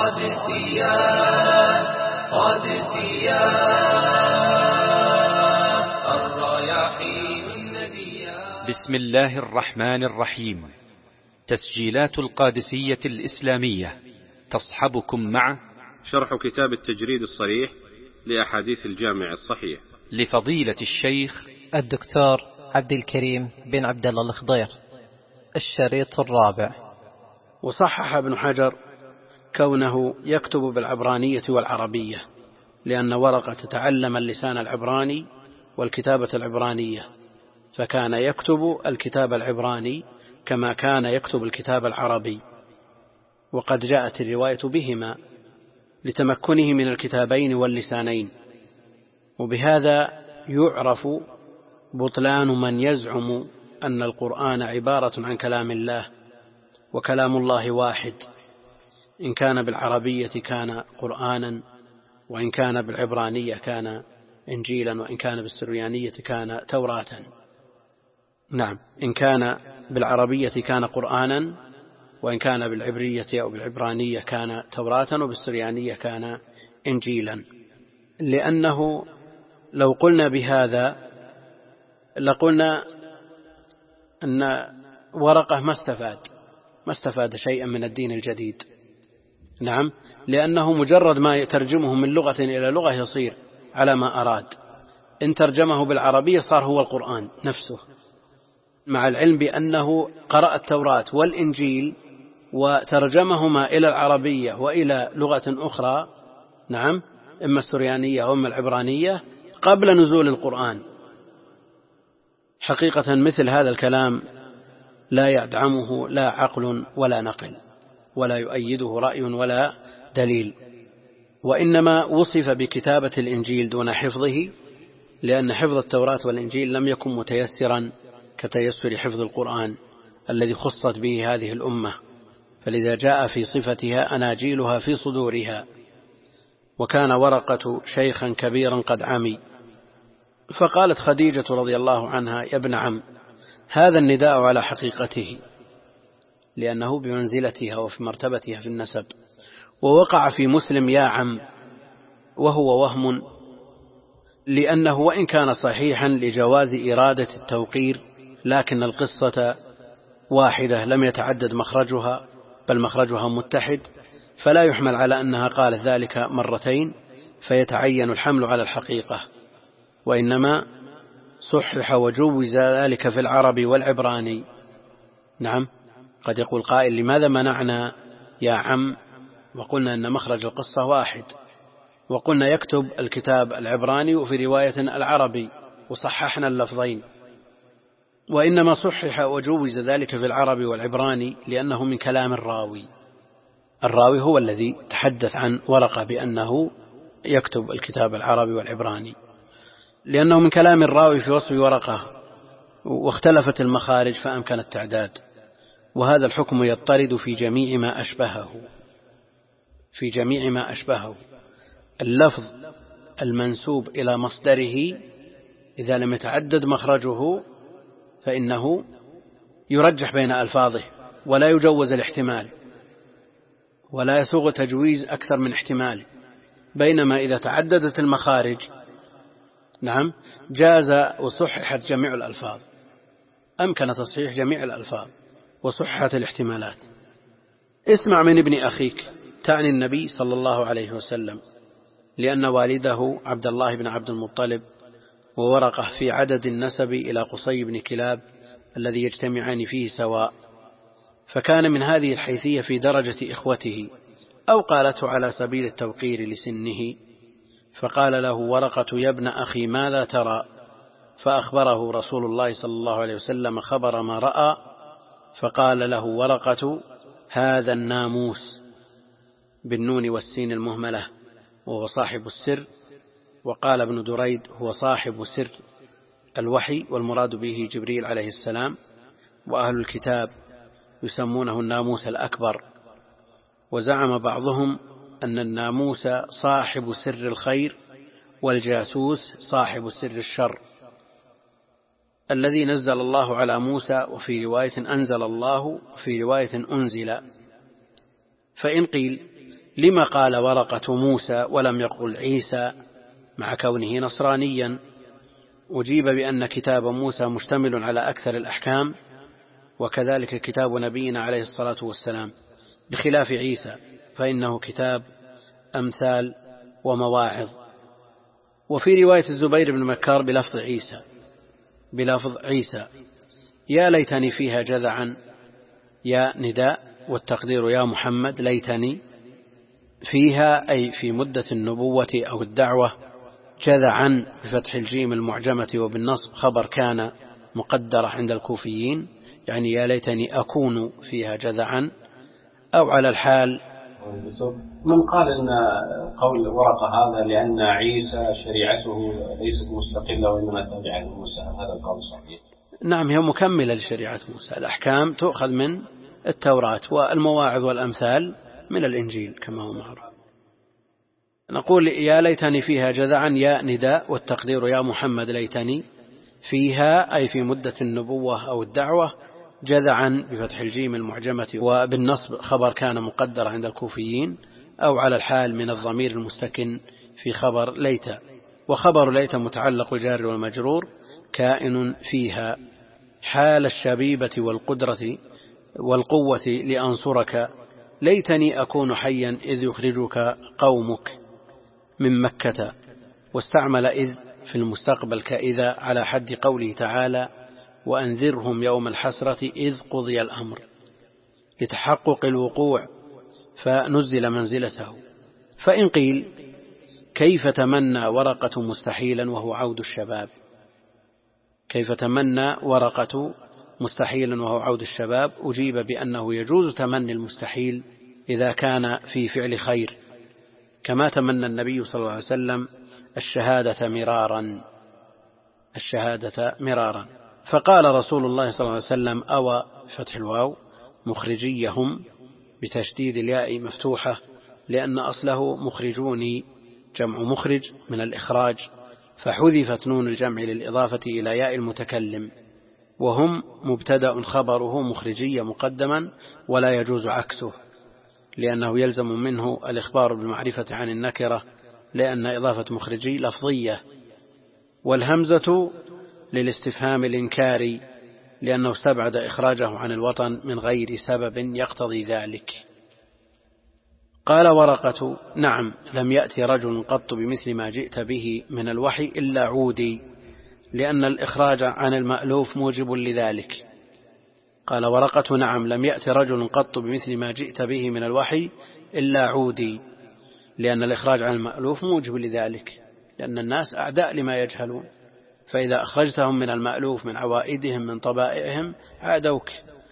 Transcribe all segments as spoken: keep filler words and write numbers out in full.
قادسية قادسية الرياحين الندية. بسم الله الرحمن الرحيم. تسجيلات القادسية الإسلامية تصحبكم مع شرح كتاب التجريد الصريح لأحاديث الجامع الصحيح لفضيلة الشيخ الدكتور عبد الكريم بن عبد الله الخضير، الشريط الرابع. وصحح ابن حجر كونه يكتب بالعبرانية والعربية، لأن ورقة تتعلم اللسان العبراني والكتابة العبرانية، فكان يكتب الكتاب العبراني كما كان يكتب الكتاب العربي، وقد جاءت الرواية بهما لتمكنه من الكتابين واللسانين. وبهذا يعرف بطلان من يزعم أن القرآن عبارة عن كلام الله، وكلام الله واحد، إن كان بالعربية كان قرآنا، وإن كان بالعبرانية كان إنجيلا، وإن كان بالسريانية كان توراة. نعم، إن كان بالعربية كان قرآنا، وإن كان بالعبرية أو بالعبرانية كان توراة، وبالسريانية كان إنجيلا. لأنه لو قلنا بهذا لقلنا أن ورقة ما استفاد ما استفاد شيئا من الدين الجديد. نعم، لأنه مجرد ما يترجمه من لغة إلى لغة يصير على ما أراد. إن ترجمه بالعربية صار هو القرآن نفسه، مع العلم بأنه قرأ التوراة والإنجيل وترجمهما إلى العربية وإلى لغة أخرى، نعم، إما السريانية أو إما العبرانية، قبل نزول القرآن. حقيقة مثل هذا الكلام لا يدعمه لا عقل ولا نقل، ولا يؤيده رأي ولا دليل، وإنما وصف بكتابة الإنجيل دون حفظه، لأن حفظ التوراة والإنجيل لم يكن متيسرا كتيسر حفظ القرآن الذي خصت به هذه الأمة، فلذا جاء في صفتها أناجيلها في صدورها. وكان ورقة شيخا كبيرا قد عمي، فقالت خديجة رضي الله عنها: يا ابن عم، هذا النداء على حقيقته، لأنه بمنزلتها وفي مرتبتها في النسب. ووقع في مسلم يا عم، وهو وهم، لأنه وإن كان صحيحا لجواز إرادة التوقير، لكن القصة واحدة لم يتعدد مخرجها، بل مخرجها متحد، فلا يحمل على أنها قالت ذلك مرتين فيتعين الحمل على الحقيقة، وإنما صحح وجوز ذلك في العربي والعبراني. نعم، قد يقول قائل: لماذا منعنا يا عم وقلنا أن مخرج القصة واحد، وقلنا يكتب الكتاب العبراني وفي رواية العربي، وصححنا اللفظين؟ وإنما صحح وجوز ذلك في العربي والعبراني لأنه من كلام الراوي. الراوي هو الذي تحدث عن ورقة بأنه يكتب الكتاب العربي والعبراني، لأنه من كلام الراوي في وصف ورقة، واختلفت المخارج فأمكن التعداد. وهذا الحكم يضطرد في جميع ما أشبهه في جميع ما أشبهه اللفظ المنسوب إلى مصدره إذا لم يتعدد مخرجه فإنه يرجح بين ألفاظه ولا يجوز الاحتمال، ولا يسوغ تجويز أكثر من احتمال. بينما إذا تعددت المخارج، نعم، جاز وصححت جميع الألفاظ، أمكن تصحيح جميع الألفاظ وصححت الاحتمالات. اسمع من ابن أخيك، تعني النبي صلى الله عليه وسلم، لأن والده عبد الله بن عبد المطلب وورقه في عدد النسب إلى قصي بن كلاب الذي يجتمعان فيه سواء، فكان من هذه الحيثية في درجة إخوته، أو قالته على سبيل التوقير لسنه، فقال له ورقة: يا ابن أخي، ماذا ترى؟ فأخبره رسول الله صلى الله عليه وسلم خبر ما رأى، فقال له ورقة: هذا الناموس بالنون والسين المهملة، وهو صاحب السر. وقال ابن دريد: هو صاحب سر الوحي، والمراد به جبريل عليه السلام، وأهل الكتاب يسمونه الناموس الأكبر. وزعم بعضهم أن الناموس صاحب سر الخير، والجاسوس صاحب سر الشر، الذي نزل الله على موسى، وفي رواية أنزل الله، وفي رواية أنزل. فإن قيل لما قال ورقة موسى ولم يقل عيسى مع كونه نصرانيا؟ أجيب بأن كتاب موسى مشتمل على أكثر الأحكام، وكذلك كتاب نبينا عليه الصلاة والسلام، بخلاف عيسى فإنه كتاب أمثال ومواعظ. وفي رواية الزبير بن مكار بلفظ عيسى بلفظ عيسى يا ليتني فيها جذعا، يا نداء والتقدير يا محمد، ليتني فيها أي في مدة النبوة أو الدعوة، جذعا بفتح الجيم المعجمة وبالنصب خبر كان مقدرة عند الكوفيين، يعني يا ليتني أكون فيها جذعا، أو على الحال. من قال أن قول ورقة هذا لأن عيسى شريعته ليست مستقلة وإنما تابعة لموسى، هذا القول صحيح؟ نعم، هي مكملة لشريعة موسى، الأحكام تؤخذ من التوراة والمواعظ والأمثال من الإنجيل كما هو معروف. نقول يا ليتني فيها جذعا، يا نداء والتقدير يا محمد، ليتني فيها أي في مدة النبوة أو الدعوة، جذعا بفتح الجيم المعجمة وبالنصب خبر كان مقدر عند الكوفيين، أو على الحال من الضمير المستكن في خبر ليت. وخبر ليت متعلق الجار والمجرور كائن فيها حال الشبيبة والقدرة والقوة لأنصرك، ليتني أكون حيا إذ يخرجك قومك من مكة. واستعمل إذ في المستقبل كإذا على حد قوله تعالى وأنذرهم يوم الحسرة إذ قضي الأمر، لتحقق الوقوع فنزل منزلته. فإن قيل كيف تمنى ورقة مستحيلا وهو عود الشباب؟ كيف تمنى ورقة مستحيلا وهو عود الشباب؟ أجيب بأنه يجوز تمني المستحيل إذا كان في فعل خير، كما تمنى النبي صلى الله عليه وسلم الشهادة مرارا الشهادة مرارا فقال رسول الله صلى الله عليه وسلم أو فتح الواو مخرجيهم بتشديد الياء مفتوحة، لأن أصله مخرجوني جمع مخرج من الإخراج، فحذفت نون الجمع للإضافة إلى ياء المتكلم، وهم مبتدأ خبره مخرجية مقدما ولا يجوز عكسه، لأنه يلزم منه الإخبار بالمعرفة عن النكرة، لأن إضافة مخرجي لفظية. والهمزة للاستفهام الإنكاري، لأنه استبعد إخراجه عن الوطن من غير سبب يقتضي ذلك. قال ورقة نعم لم يأتي رجل قط بمثل ما جئت به من الوحي إلا عودي، لأن الإخراج عن المألوف موجب لذلك. قال ورقة نعم لم يأتي رجل قط بمثل ما جئت به من الوحي إلا عودي، لأن الإخراج عن المألوف موجب لذلك، لأن الناس أعداء لما يجهلون، فإذا أخرجتهم من المألوف من عوائدهم من طبائعهم عادوك.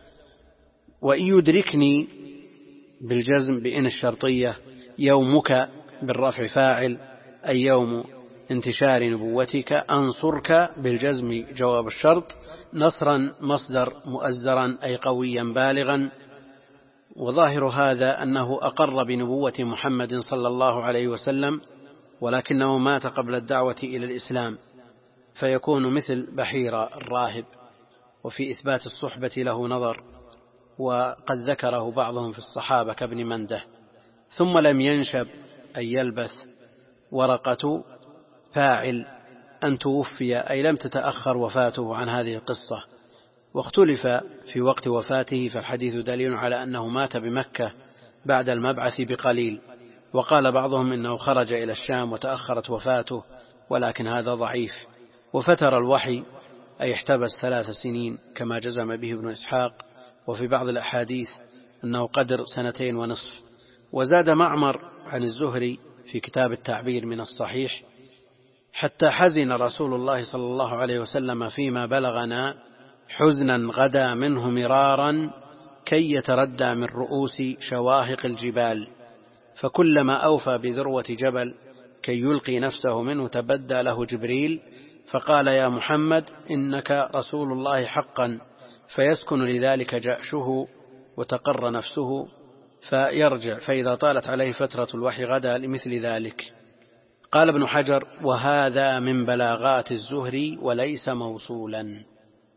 وإن يدركني بالجزم بإن الشرطية يومك بالرفع فاعل أي يوم انتشار نبوتك، أنصرك بالجزم جواب الشرط، نصرا مصدر مؤزرا أي قويا بالغا. وظاهر هذا أنه أقر بنبوة محمد صلى الله عليه وسلم، ولكنه مات قبل الدعوة إلى الإسلام، فيكون مثل بحيرة الراهب. وفي إثبات الصحبة له نظر، وقد ذكره بعضهم في الصحابة كابن منده. ثم لم ينشب أي يلبس ورقة فاعل أن توفي أي لم تتأخر وفاته عن هذه القصة. واختلف في وقت وفاته، فالحديث دليل على أنه مات بمكة بعد المبعث بقليل. وقال بعضهم إنه خرج إلى الشام وتأخرت وفاته، ولكن هذا ضعيف. وفتر الوحي أي احتبس ثلاث سنين كما جزم به ابن إسحاق، وفي بعض الأحاديث أنه قدر سنتين ونصف. وزاد معمر عن الزهري في كتاب التعبير من الصحيح حتى حزن رسول الله صلى الله عليه وسلم فيما بلغنا حزنا غدا منه مرارا كي يتردى من رؤوس شواهق الجبال، فكلما أوفى بذروة جبل كي يلقي نفسه منه تبدى له جبريل فقال يا محمد إنك رسول الله حقا، فيسكن لذلك جأشه وتقر نفسه فيرجع، فإذا طالت عليه فترة الوحي غدا لمثل ذلك. قال ابن حجر وهذا من بلاغات الزهري وليس موصولا.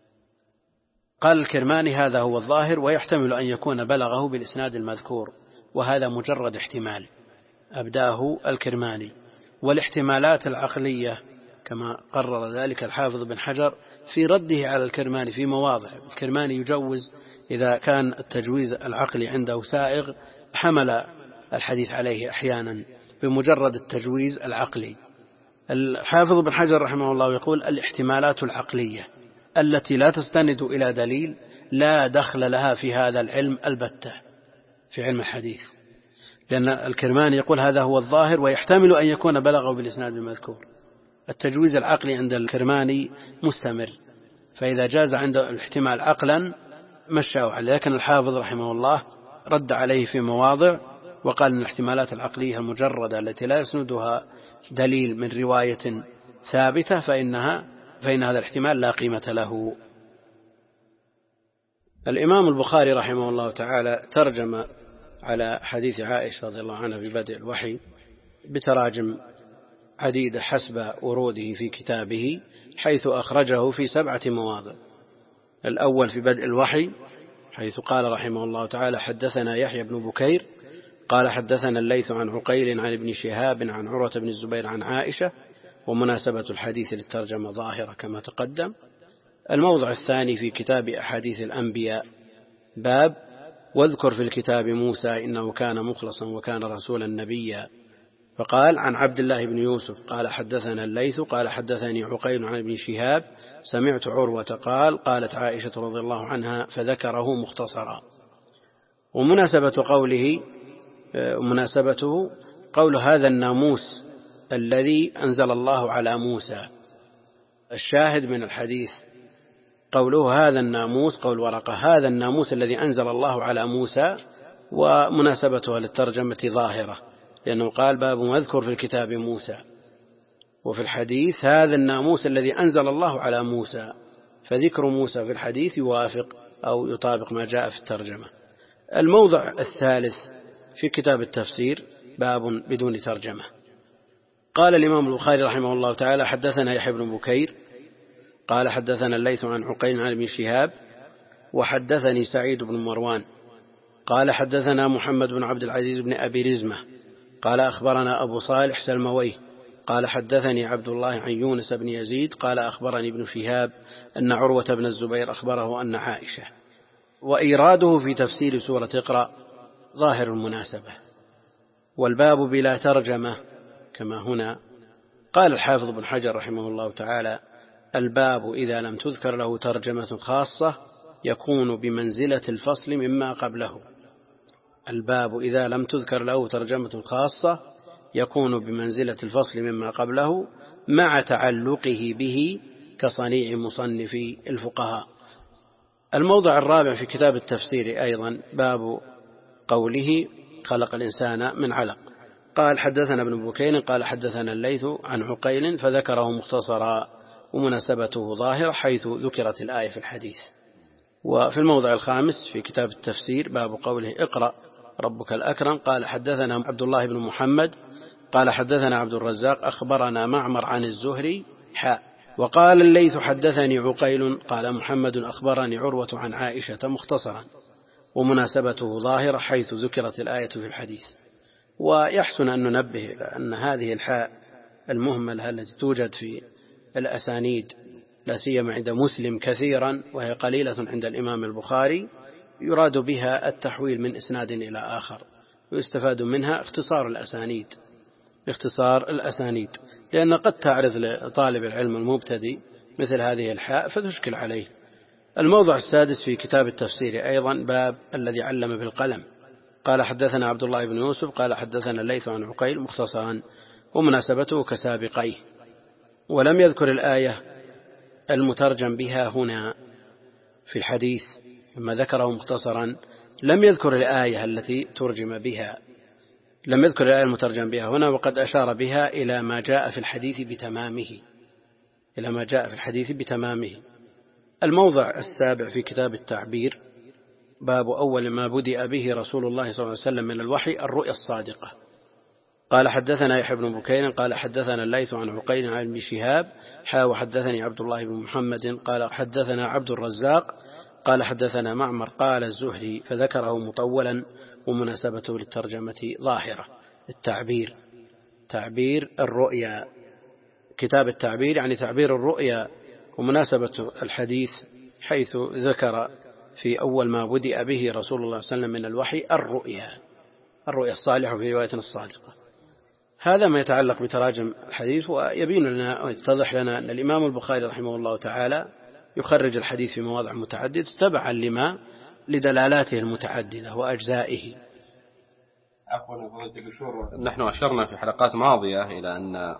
قال الكرماني هذا هو الظاهر، ويحتمل أن يكون بلغه بالإسناد المذكور، وهذا مجرد احتمال أبداه الكرماني. والاحتمالات العقلية كما قرر ذلك الحافظ بن حجر في رده على الكرماني في مواضع. الكرماني يجوز إذا كان التجويز العقلي عنده سائغ، حمل الحديث عليه أحيانا بمجرد التجويز العقلي. الحافظ بن حجر رحمه الله يقول الاحتمالات العقلية التي لا تستند إلى دليل لا دخل لها في هذا العلم البتة، في علم الحديث، لأن الكرماني يقول هذا هو الظاهر ويحتمل أن يكون بلغه بالإسناد المذكور. التجويز العقلي عند الكرماني مستمر، فإذا جاز عنده الاحتمال عقلا مشاه عليه، لكن الحافظ رحمه الله رد عليه في مواضع وقال أن الاحتمالات العقلية المجردة التي لا يسندها دليل من رواية ثابتة فإنها فإن هذا الاحتمال لا قيمة له. الإمام البخاري رحمه الله تعالى ترجم على حديث عائشة رضي الله عنها في بدء الوحي بتراجم عديدة حسب وروده في كتابه، حيث أخرجه في سبعة مواضع. الأول في بدء الوحي حيث قال رحمه الله تعالى حدثنا يحيى بن بكير قال حدثنا الليث عن عقيل عن ابن شهاب عن عروة بن الزبير عن عائشة، ومناسبة الحديث للترجمة ظاهرة كما تقدم. الموضع الثاني في كتاب أحاديث الأنبياء باب واذكر في الكتاب موسى إنه كان مخلصا وكان رسولا نبيا، فقال عن عبد الله بن يوسف قال حدثنا الليث قال حدثني عقيل عن ابن شهاب سمعت عروة قال قالت عائشة رضي الله عنها فذكره مختصرا. ومناسبة قوله مناسبته قول هذا الناموس الذي أنزل الله على موسى. الشاهد من الحديث قوله هذا الناموس، قول ورقة هذا الناموس الذي أنزل الله على موسى، ومناسبتها للترجمة ظاهرة لأنه قال باب واذكر في الكتاب موسى، وفي الحديث هذا الناموس الذي أنزل الله على موسى، فذكر موسى في الحديث يوافق أو يطابق ما جاء في الترجمة. الموضع الثالث في كتاب التفسير باب بدون ترجمة. قال الإمام البخاري رحمه الله تعالى حدثنا يحيى بن بكير قال حدثنا الليث عن عقيل عن ابن شهاب وحدثني سعيد بن مروان قال حدثنا محمد بن عبد العزيز بن أبي رزمة قال أخبرنا أبو صالح سلمويه قال حدثني عبد الله عن يونس بن يزيد قال أخبرني ابن شهاب أن عروة بن الزبير أخبره أن عائشة. وإيراده في تفسير سورة اقرأ ظاهر المناسبة. والباب بلا ترجمة كما هنا. قال الحافظ بن حجر رحمه الله تعالى الباب إذا لم تذكر له ترجمة خاصة يكون بمنزلة الفصل مما قبله. الباب إذا لم تذكر له ترجمة خاصة يكون بمنزلة الفصل مما قبله مع تعلقه به كصنيع مصنف الفقهاء. الموضع الرابع في كتاب التفسير أيضا باب قوله خلق الإنسان من علق. قال حدثنا ابن بكير قال حدثنا الليث عن عقيل فذكره مختصرا، ومناسبته ظاهرة حيث ذكرت الآية في الحديث. وفي الموضع الخامس في كتاب التفسير باب قوله اقرأ ربك الأكرم. قال حدثنا عبد الله بن محمد قال حدثنا عبد الرزاق أخبرنا معمر عن الزهري حاء. وقال الليث حدثني عقيل قال محمد أخبرني عروة عن عائشة مختصرا، ومناسبته ظاهرة حيث ذكرت الآية في الحديث. ويحسن أن ننبه أن هذه الحاء المهملة التي توجد في الأسانيد لا سيما عند مسلم كثيرا وهي قليلة عند الإمام البخاري يراد بها التحويل من إسناد إلى آخر، ويستفاد منها اختصار الأسانيد اختصار الأسانيد لأن قد تعرض لطالب العلم المبتدئ مثل هذه الحاء فتشكل عليه. الموضع السادس في كتاب التفسير أيضا باب الذي علم بالقلم. قال حدثنا عبد الله بن يوسف قال حدثنا الليث عن عقيل مختصرا، ومناسبته كسابقيه. ولم يذكر الآية المترجم بها هنا في الحديث لما ذكره مختصرا، لم يذكر الآية التي ترجم بها، لم يذكر الآية المترجم بها هنا، وقد أشار بها إلى ما جاء في الحديث بتمامه إلى ما جاء في الحديث بتمامه. الموضع السابع في كتاب التعبير باب أول ما بدأ به رسول الله صلى الله عليه وسلم من الوحي الرؤيا الصادقة. قال حدثنا يحيى بن بكير قال حدثنا الليث عن عقيل عن ابن شهاب حا وحدثني عبد الله بن محمد قال حدثنا عبد الرزاق قال حدثنا معمر قال الزهري فذكره مطولا ومناسبته للترجمة ظاهرة. التعبير تعبير الرؤيا، كتاب التعبير يعني تعبير الرؤيا، ومناسبة الحديث حيث ذكر في أول ما بدأ به رسول الله صلى الله عليه وسلم من الوحي الرؤيا، الرؤيا الصالحة في رواية الصادقة. هذا ما يتعلق بتراجم الحديث. ويبين لنا ويتضح لنا أن الإمام البخاري رحمه الله تعالى يخرج الحديث في مواضع متعددة تبعا لما لدلالاته المتعددة وأجزائه. نحن أشرنا في حلقات ماضية إلى أن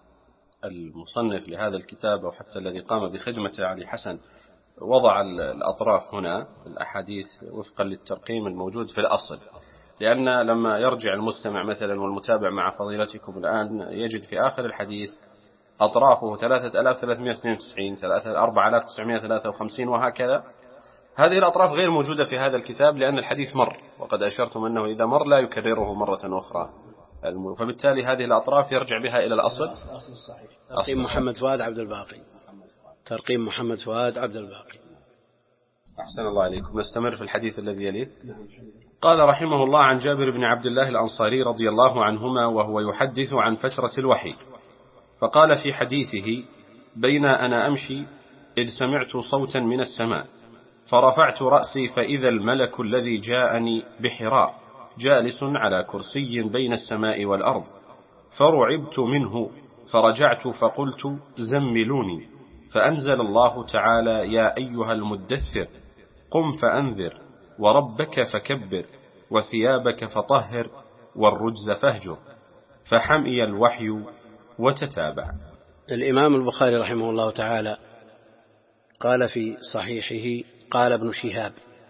المصنف لهذا الكتاب أو حتى الذي قام بخدمته علي حسن وضع الأطراف هنا الأحاديث وفقا للترقيم الموجود في الأصل، لأن لما يرجع المستمع مثلا والمتابع مع فضيلتكم الآن يجد في آخر الحديث أطرافه ثلاثة آلاف وثلاثمائة واثنين وتسعين، أربعة آلاف وتسعمائة وثلاثة وخمسين وهكذا. هذه الأطراف غير موجودة في هذا الكتاب لأن الحديث مر، وقد أشرتم أنه إذا مر لا يكرره مرة أخرى، فبالتالي هذه الأطراف يرجع بها إلى الأصل. أصل الصحيح ترقيم محمد فؤاد عبد الباقي، ترقيم محمد فؤاد عبد الباقي. أحسن الله عليكم. نستمر في الحديث الذي يليه. قال رحمه الله عن جابر بن عبد الله الأنصاري رضي الله عنهما وهو يحدث عن فترة الوحي، فقال في حديثه: بين أنا أمشي إذ سمعت صوتا من السماء فرفعت رأسي فإذا الملك الذي جاءني بحراء جالس على كرسي بين السماء والأرض، فرعبت منه فرجعت فقلت: زملوني، فأنزل الله تعالى: يا أيها المدثر قم فأنذر وربك فكبر وثيابك فطهر والرجز فاهجر، فحمي الوحي وتتابع. الإمام البخاري رحمه الله تعالى قال في صحيحه: قال ابن شهاب: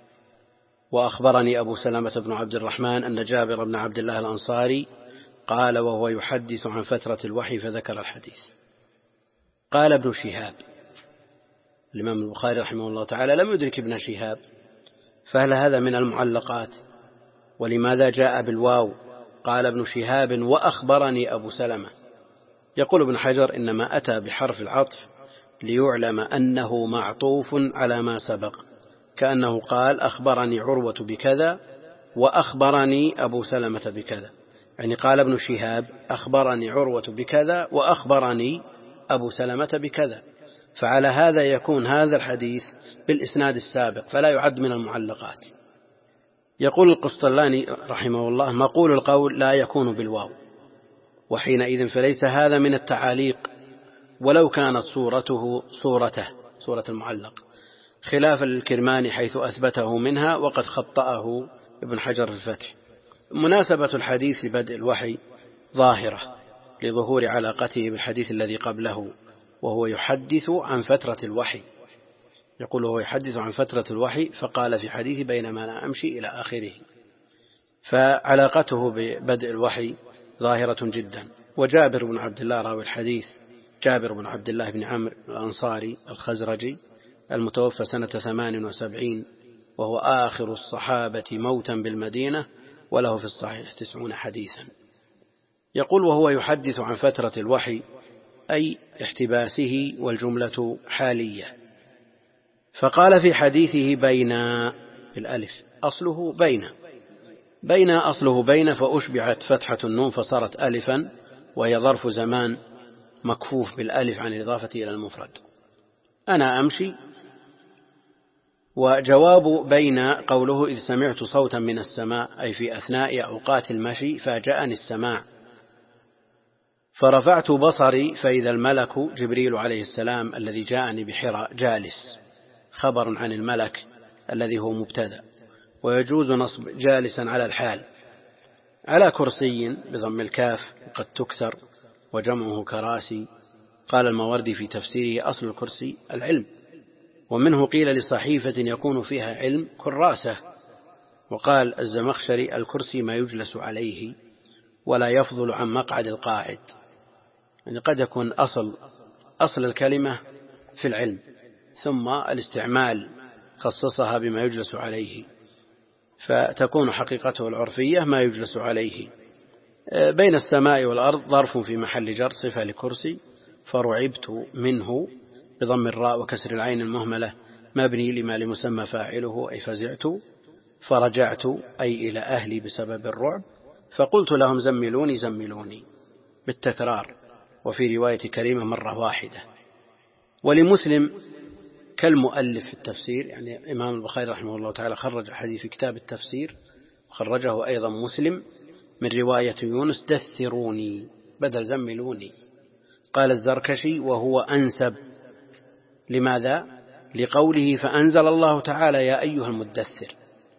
وأخبرني أبو سلمة بن عبد الرحمن أن جابر بن عبد الله الأنصاري قال وهو يحدث عن فترة الوحي فذكر الحديث. قال ابن شهاب. الإمام البخاري رحمه الله تعالى لم يدرك ابن شهاب، فهل هذا من المعلقات؟ ولماذا جاء بالواو؟ قال ابن شهاب وأخبرني أبو سلمة. يقول ابن حجر: إنما أتى بحرف العطف ليعلم أنه معطوف على ما سبق، كأنه قال: أخبرني عروة بكذا وأخبرني أبو سلمة بكذا، يعني قال ابن شهاب: أخبرني عروة بكذا وأخبرني أبو سلمة بكذا، فعلى هذا يكون هذا الحديث بالإسناد السابق فلا يعد من المعلقات. يقول القسطلاني رحمه الله: مقول القول لا يكون بالواو، وحينئذ فليس هذا من التعاليق ولو كانت صورته صورته صورة المعلق، خلافا للكرماني حيث أثبته منها وقد خطأه ابن حجر في الفتح. مناسبة الحديث لبدء الوحي ظاهرة لظهور علاقته بالحديث الذي قبله، وهو يحدث عن فترة الوحي. يقول هو يحدث عن فترة الوحي، فقال في حديث بينما أنا أمشي إلى آخره، فعلاقته ببدء الوحي ظاهرة جدا. وجابر بن عبد الله راوي الحديث جابر بن عبد الله بن عمرو الأنصاري الخزرجي المتوفى سنة ثمان وسبعين، وهو آخر الصحابة موتا بالمدينة، وله في الصحيح تسعون حديثا. يقول وهو يحدث عن فترة الوحي أي احتباسه، والجملة حالية. فقال في حديثه بين بالألف، أصله بين بين أصله بين فأشبعت فتحة النون فصارت ألفا، وهي ظرف زمان مكفوف بالألف عن الإضافة إلى المفرد. أنا أمشي. وجواب بين قوله إذ سمعت صوتا من السماء، أي في أثناء أوقات المشي فاجأني السماع، فرفعت بصري فإذا الملك جبريل عليه السلام الذي جاءني بحراء جالس، خبر عن الملك الذي هو مبتدأ. ويجوز نصب جالسا على الحال، على كرسي بضم الكاف وقد تكسر وجمعه كراسي. قال الماوردي في تفسيره: أصل الكرسي العلم، ومنه قيل لصحيفة يكون فيها علم كراسة. وقال الزمخشري: الكرسي ما يجلس عليه ولا يفضل عن مقعد القاعد، يعني قد يكون أصل أصل الكلمة في العلم، ثم الاستعمال خصصها بما يجلس عليه، فتكون حقيقته العرفية ما يجلس عليه. بين السماء والأرض ظرف في محل جر صفة لكرسي. فرعبت منه بضم الراء وكسر العين المهملة مبني لما لمسمى فاعله أي فزعت، فرجعت أي إلى أهلي بسبب الرعب، فقلت لهم زملوني زملوني بالتكرار، وفي رواية كريمة مرة واحدة. ولمسلم كالمؤلف في التفسير، يعني إمام البخاري رحمه الله تعالى خرج حديث في كتاب التفسير، خرجه أيضا مسلم من رواية يونس دثروني بدل زملوني. قال الزركشي وهو أنسب. لماذا؟ لقوله فأنزل الله تعالى يا أيها المدثر،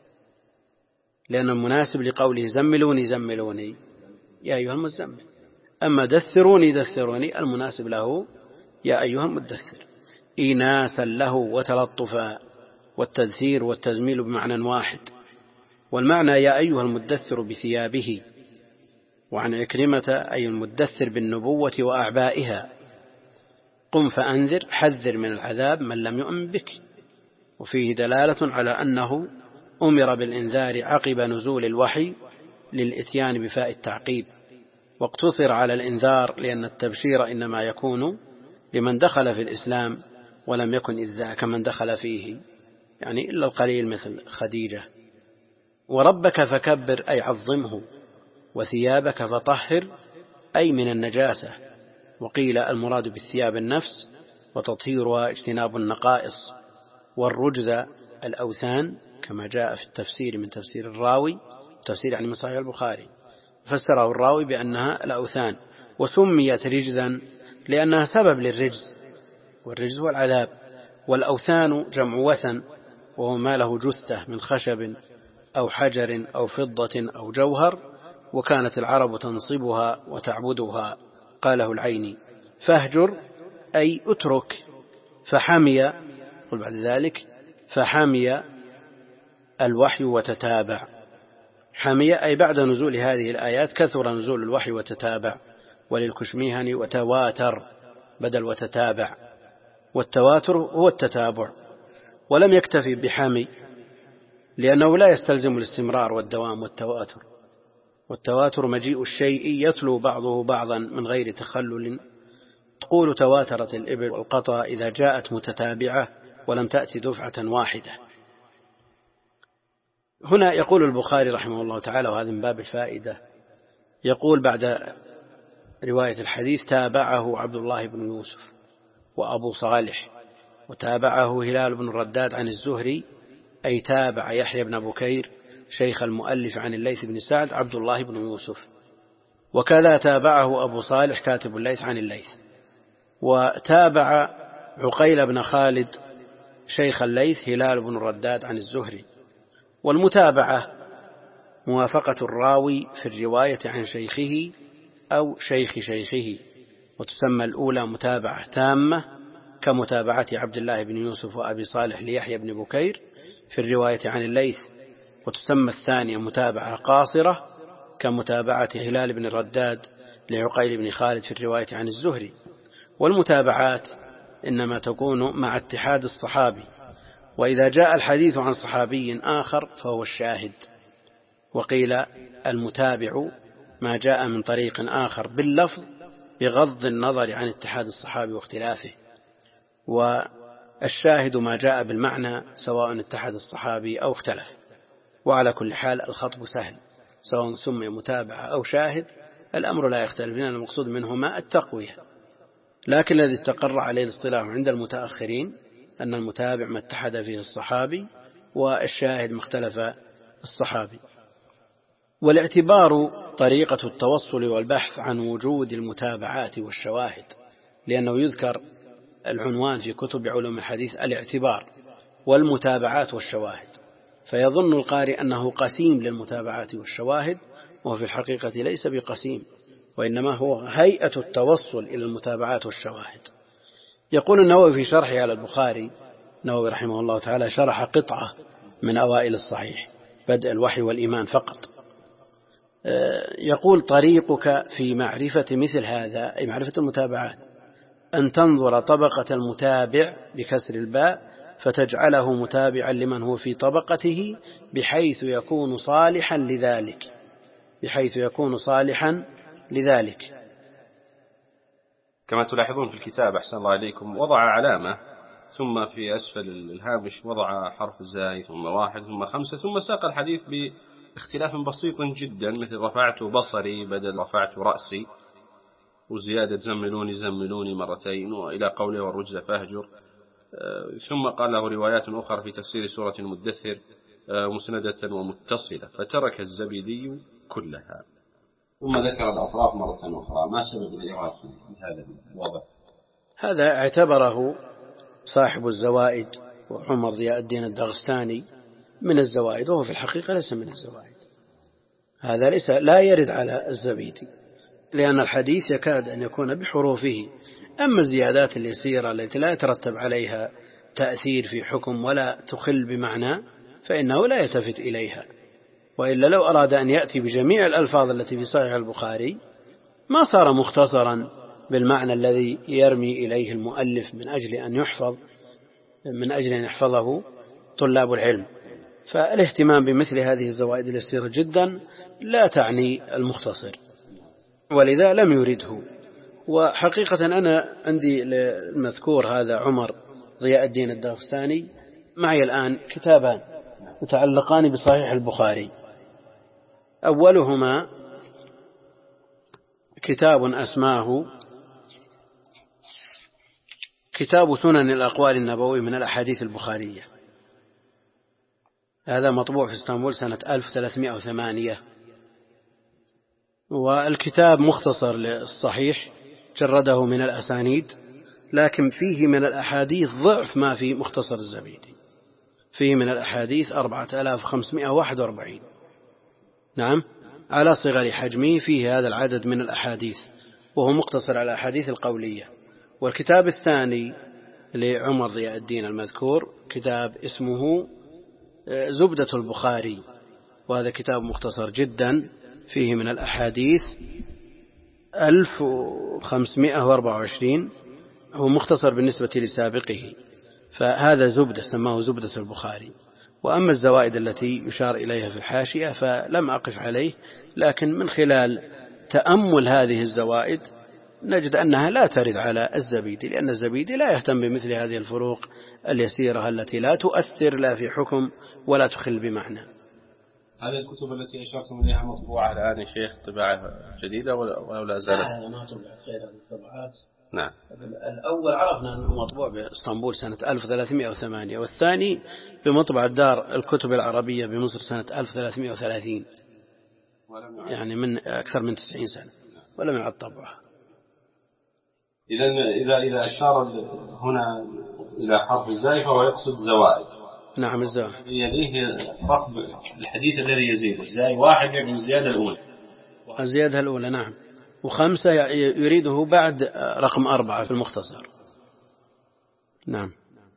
لأن المناسب لقوله زملوني زملوني يا أيها المزمل، أما دثروني دثروني المناسب له يا أيها المدثر، إيناسا له وتلطفا، والتدثير والتزميل بمعنى واحد. والمعنى يا أيها المدثر بثيابه. وعن عكرمة أي المدثر بالنبوة وأعبائها. قم فأنذر حذر من العذاب من لم يؤمن بك. وفيه دلالة على أنه أمر بالإنذار عقب نزول الوحي للإتيان بفاء التعقيب، واقتصر على الإنذار لأن التبشير إنما يكون لمن دخل في الإسلام ولم يكن إذ ذاك من دخل فيه، يعني إلا القليل مثل خديجة. وربك فكبر أي عظمه، وثيابك فطهر أي من النجاسة. وقيل المراد بالثياب النفس وتطهيرها اجتناب النقائص، والرجز الأوثان كما جاء في التفسير من تفسير الراوي، تفسير يعني من صحيح البخاري، فسره الراوي بأنها الأوثان، وسميت رجزا لأنها سبب للرجز، والرجز هو العذاب. والأوثان جمع وثن، وهو ما له جثة من خشب أو حجر أو فضة أو جوهر، وكانت العرب تنصبها وتعبدها. قاله العيني. فاهجر أي اترك. فحمي قل بعد ذلك فحمي الوحي وتتابع. حمي أي بعد نزول هذه الآيات كثر نزول الوحي وتتابع. وللكشميهني وتواتر بدل وتتابع، والتواتر هو التتابع. ولم يكتفي بحمي لأنه لا يستلزم الاستمرار والدوام والتواتر. والتواتر مجيء الشيء يتلو بعضه بعضا من غير تخلل. تقول تواترت الإبل والقطا إذا جاءت متتابعة ولم تأتي دفعة واحدة. هنا يقول البخاري رحمه الله تعالى، وهذا من باب الفائدة، يقول بعد رواية الحديث تابعه عبد الله بن يوسف وأبو صالح، وتابعه هلال بن الرداد عن الزهري، أي تابع يحيى بن بكير شيخ المؤلف عن الليث بن سعد عبد الله بن يوسف، وكذا تابعه أبو صالح كاتب الليث عن الليث، وتابع عقيل بن خالد شيخ الليث هلال بن الرداد عن الزهري. والمتابعة موافقة الراوي في الرواية عن شيخه أو شيخ شيخه، وتسمى الأولى متابعة تامة كمتابعة عبد الله بن يوسف وأبي صالح ليحيى بن بكير في الرواية عن الليث، وتسمى الثانية متابعة قاصرة كمتابعة هلال بن الرداد لعقيل بن خالد في الرواية عن الزهري. والمتابعات إنما تكون مع اتحاد الصحابي، وإذا جاء الحديث عن صحابي آخر فهو الشاهد. وقيل المتابع ما جاء من طريق آخر باللفظ بغض النظر عن اتحاد الصحابي واختلافه، والشاهد ما جاء بالمعنى سواء اتحد الصحابي أو اختلف. وعلى كل حال الخطب سهل، سواء سمي متابعة أو شاهد الأمر لا يختلف، لأن المقصود منهما التقوية. لكن الذي استقر عليه الاصطلاح عند المتأخرين أن المتابع ما اتحد فيه الصحابي، والشاهد ما اختلف الصحابي. والاعتبار طريقة التوصل والبحث عن وجود المتابعات والشواهد، لأنه يذكر العنوان في كتب علوم الحديث الاعتبار والمتابعات والشواهد، فيظن القارئ أنه قسيم للمتابعات والشواهد، وفي الحقيقة ليس بقسيم، وإنما هو هيئة التوصل إلى المتابعات والشواهد. يقول النووي في شرحه على البخاري، النووي رحمه الله تعالى شرح قطعة من أوائل الصحيح بدء الوحي والإيمان فقط. يقول طريقك في معرفة مثل هذا أي معرفة المتابعات أن تنظر طبقة المتابع بكسر الباء فتجعله متابعا لمن هو في طبقته بحيث يكون صالحا لذلك بحيث يكون صالحا لذلك كما تلاحظون في الكتاب أحسن الله عليكم وضع علامة ثم في أسفل الهامش وضع حرف زاي ثم واحد ثم خمسة، ثم ساق الحديث باختلاف بسيط جدا، مثل رفعت بصري بدل رفعت رأسي، وزيادة زملوني زملوني مرتين، وإلى قوله والرجز فاهجر. ثم قال له روايات أخرى في تفسير سورة المدثر مسندة ومتصلة، فترك الزبيدي كلها. ثم ذكر الأطراف مرة أخرى. ما سبب الإعراض في هذا الوضع؟ هذا اعتبره صاحب الزوائد وعمر ضياء الدين الدغستاني من الزوائد، وهو في الحقيقة ليس من الزوائد. هذا ليس لا يرد على الزبيدي، لأن الحديث يكاد أن يكون بحروفه. أما الزيادات اليسيرة التي لا يترتب عليها تأثير في حكم ولا تخل بمعنى فإنه لا يلتفت إليها، وإلا لو أراد أن يأتي بجميع الألفاظ التي في صحيح البخاري ما صار مختصرا بالمعنى الذي يرمي إليه المؤلف من أجل أن يحفظ من أجل أن يحفظه طلاب العلم. فالاهتمام بمثل هذه الزوائد اليسيرة جدا لا تعني المختصر، ولذا لم يرده. وحقيقة أنا عندي المذكور هذا عمر ضياء الدين الدغستاني معي الآن كتابان متعلقان بصحيح البخاري. أولهما كتاب أسماه كتاب سنن الأقوال النبوي من الأحاديث البخارية، هذا مطبوع في اسطنبول سنة ألف وثلاثمائة وثمانية، والكتاب مختصر للصحيح جرده من الأسانيد، لكن فيه من الأحاديث ضعف ما في مختصر الزبيدي، فيه من الأحاديث أربعة آلاف وخمسمائة وواحد وأربعين. نعم، على صغر حجمه فيه هذا العدد من الأحاديث، وهو مقتصر على الأحاديث القولية. والكتاب الثاني لعمر ضياء الدين المذكور كتاب اسمه زبدة البخاري، وهذا كتاب مختصر جدا فيه من الأحاديث ألف وخمسمائة وأربعة وعشرين، هو مختصر بالنسبة لسابقه، فهذا زبدة سماه زبدة البخاري. وأما الزوائد التي يشار إليها في الحاشية فلم أقف عليه، لكن من خلال تأمل هذه الزوائد نجد أنها لا ترد على الزبيدي، لأن الزبيدي لا يهتم بمثل هذه الفروق اليسيرة التي لا تؤثر لا في حكم ولا تخل بمعنى. هذه الكتب التي أشرتم إليها مطبوعة الآن يا شيخ طباعة جديدة ولا لا زالت؟ لا، ما طبعت غير هذه الطبعات. نعم. الأول عرفنا أنه مطبوع باسطنبول سنة ألف وثلاثمائة وثمانية، والثاني بمطبعة دار الكتب العربية بمصر سنة ألف وثلاثمائة وثلاثين، يعني من أكثر من تسعين سنة، ولم يعد طبعها. إذا إذا إذا أشار هنا إلى حرف الزاي فهو يقصد زوائد. نعم، الزاي يليه رقم الحديث الذي يزيد الزاي واحد من الزيادة الأولى. الزيادة الأولى نعم، وخمسة يريده بعد رقم أربعة في المختصر. نعم.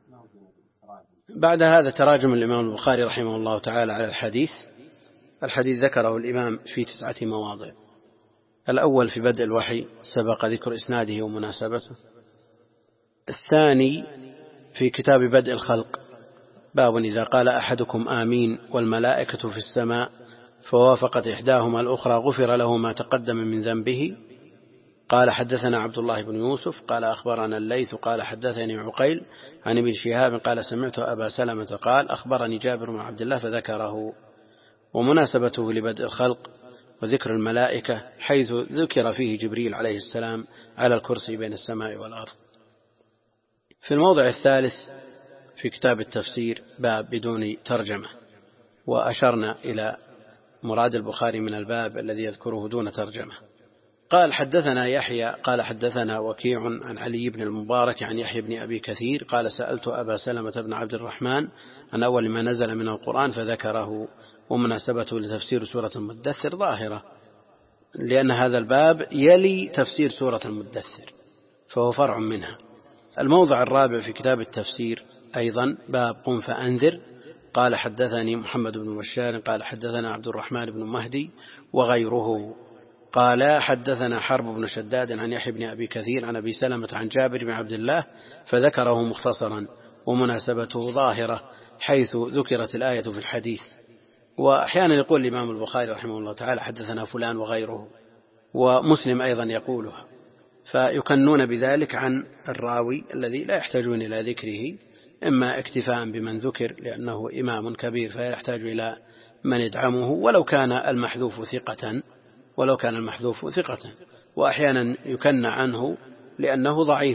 بعد هذا تراجم الإمام البخاري رحمه الله تعالى على الحديث. الحديث ذكره الإمام في تسعة مواضع. الأول في بدء الوحي سبق ذكر إسناده ومناسبته. الثاني في كتاب بدء الخلق باب إذا قال أحدكم آمين والملائكة في السماء فوافقت إحداهما الأخرى غفر له ما تقدم من ذنبه. قال حدثنا عبد الله بن يوسف قال أخبرنا الليث قال حدثني عقيل عن ابن شهاب قال سمعت أبا سلمة قال أخبرني جابر بن عبد الله فذكره. ومناسبته لبدء الخلق وذكر الملائكة حيث ذكر فيه جبريل عليه السلام على الكرسي بين السماء والأرض. في الموضع الثالث في كتاب التفسير باب بدون ترجمة، وأشرنا إلى مراد البخاري من الباب الذي يذكره دون ترجمة. قال حدثنا يحيى قال حدثنا وكيع عن علي بن المبارك عن يحيى بن أبي كثير قال سألت أبا سلمة بن عبد الرحمن عن أول ما نزل من القرآن فذكره. ومناسبته لتفسير سورة المدثر ظاهرة، لأن هذا الباب يلي تفسير سورة المدثر فهو فرع منها. الموضع الرابع في كتاب التفسير أيضا باب قم فأنذر. قال حدثني محمد بن بشار قال حدثنا عبد الرحمن بن مهدي وغيره قال حدثنا حرب بن شداد عن يحيى بن أبي كثير عن أبي سلمة عن جابر بن عبد الله فذكره مختصرا. ومناسبته ظاهرة حيث ذكرت الآية في الحديث. وأحيانا يقول الإمام البخاري رحمه الله تعالى حدثنا فلان وغيره، ومسلم أيضا يقولها، فيكنون بذلك عن الراوي الذي لا يحتاجون إلى ذكره، إما اكتفاء بمن ذكر لأنه إمام كبير فيحتاج إلى من يدعمه ولو كان المحذوف ثقة ولو كان المحذوف ثقة وأحيانا يكنى عنه لأنه ضعيف،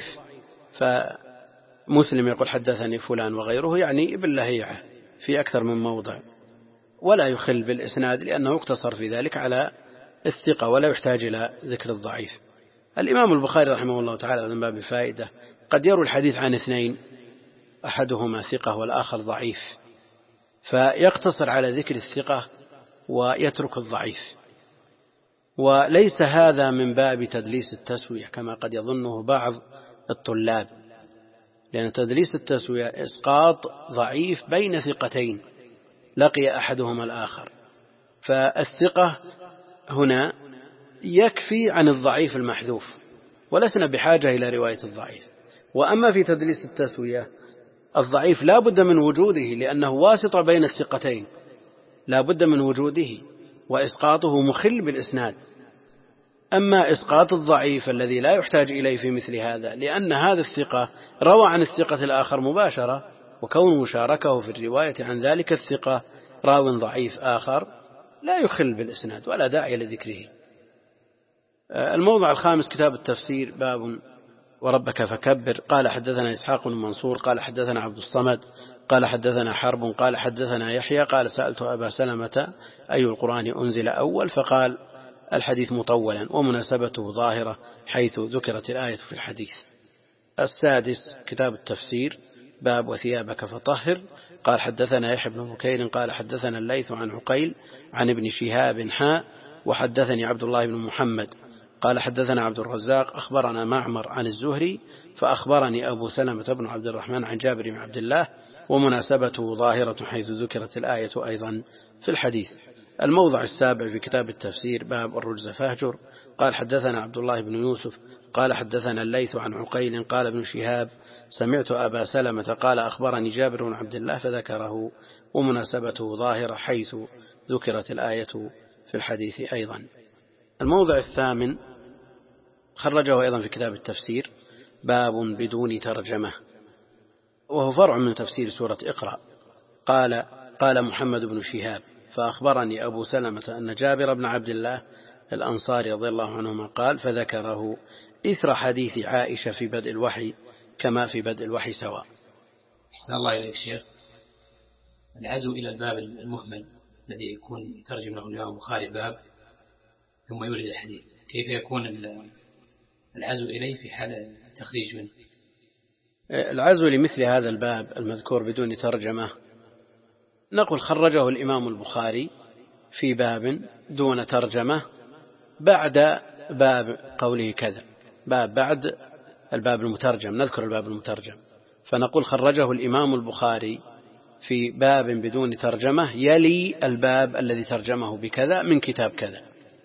فمسلم يقول حدثني فلان وغيره يعني ابن لهيعة في أكثر من موضع، ولا يخل بالإسناد لأنه يقتصر في ذلك على الثقة ولا يحتاج إلى ذكر الضعيف. الإمام البخاري رحمه الله تعالى من باب الفائدة قد يروي الحديث عن اثنين أحدهما ثقة والآخر ضعيف، فيقتصر على ذكر الثقة ويترك الضعيف، وليس هذا من باب تدليس التسوية كما قد يظنه بعض الطلاب، لأن تدليس التسوية إسقاط ضعيف بين ثقتين لقي أحدهما الآخر، فالثقة هنا يكفي عن الضعيف المحذوف ولسنا بحاجة إلى رواية الضعيف. وأما في تدليس التسوية الضعيف لا بد من وجوده لأنه واسطة بين الثقتين، لا بد من وجوده وإسقاطه مخل بالإسناد. أما إسقاط الضعيف الذي لا يحتاج إليه في مثل هذا لأن هذا الثقة روى عن الثقة الآخر مباشرة، وكون مشاركه في الرواية عن ذلك الثقة راو ضعيف آخر لا يخل بالإسناد ولا داعي لذكره. الموضع الخامس كتاب التفسير باب وربك فكبر. قال حدثنا إسحاق بن منصور قال حدثنا عبد الصمد قال حدثنا حرب قال حدثنا يحيى قال سألت أبا سلمة أي القرآن أنزل أول فقال الحديث مطولا ومناسبته ظاهرة حيث ذكرت الآية في الحديث. السادس كتاب التفسير باب وثيابك فطهر. قال حدثنا يحيى بن بكير قال حدثنا الليث عن عقيل عن ابن شهاب حاء وحدثني عبد الله بن محمد قال حدثنا عبد الرزاق أخبرنا معمر عن الزهري فأخبرني أبو سلمة بن عبد الرحمن عن جابر بن عبد الله ومناسبته ظاهرة حيث ذكرت الآية أيضا في الحديث. الموضع السابع في كتاب التفسير باب الرجز فاهجر. قال حدثنا عبد الله بن يوسف قال حدثنا الليث عن عقيل قال ابن شهاب سمعت أبا سلمة قال أخبرني جابر بن عبد الله فذكره ومناسبته ظاهرة حيث ذكرت الآية في الحديث أيضا. الموضع الثامن خرجه أيضا في كتاب التفسير باب بدون ترجمة وهو فرع من تفسير سورة اقرأ. قال قال محمد بن شهاب فأخبرني أبو سلمة أن جابر بن عبد الله الأنصاري رضي الله عنهما قال فذكره إثر حديث عائشة في بدء الوحي كما في بدء الوحي سواء. أحسن الله إليك شيخ. العزو إلى الباب المهمل الذي يكون يترجم له الإمام البخاري باب ثم يورد الحديث، كيف يكون العزو إليه في حال التخريج منه؟ العزو لمثل هذا الباب المذكور بدون ترجمة نقول خرجه الإمام البخاري في باب دون ترجمة بعد باب قوله كذا، باب بعد الباب المترجم، نذكر الباب المترجم، فنقول خرجه الإمام البخاري في باب بدون ترجمة يلي الباب الذي ترجمه بكذا من كتاب كذا،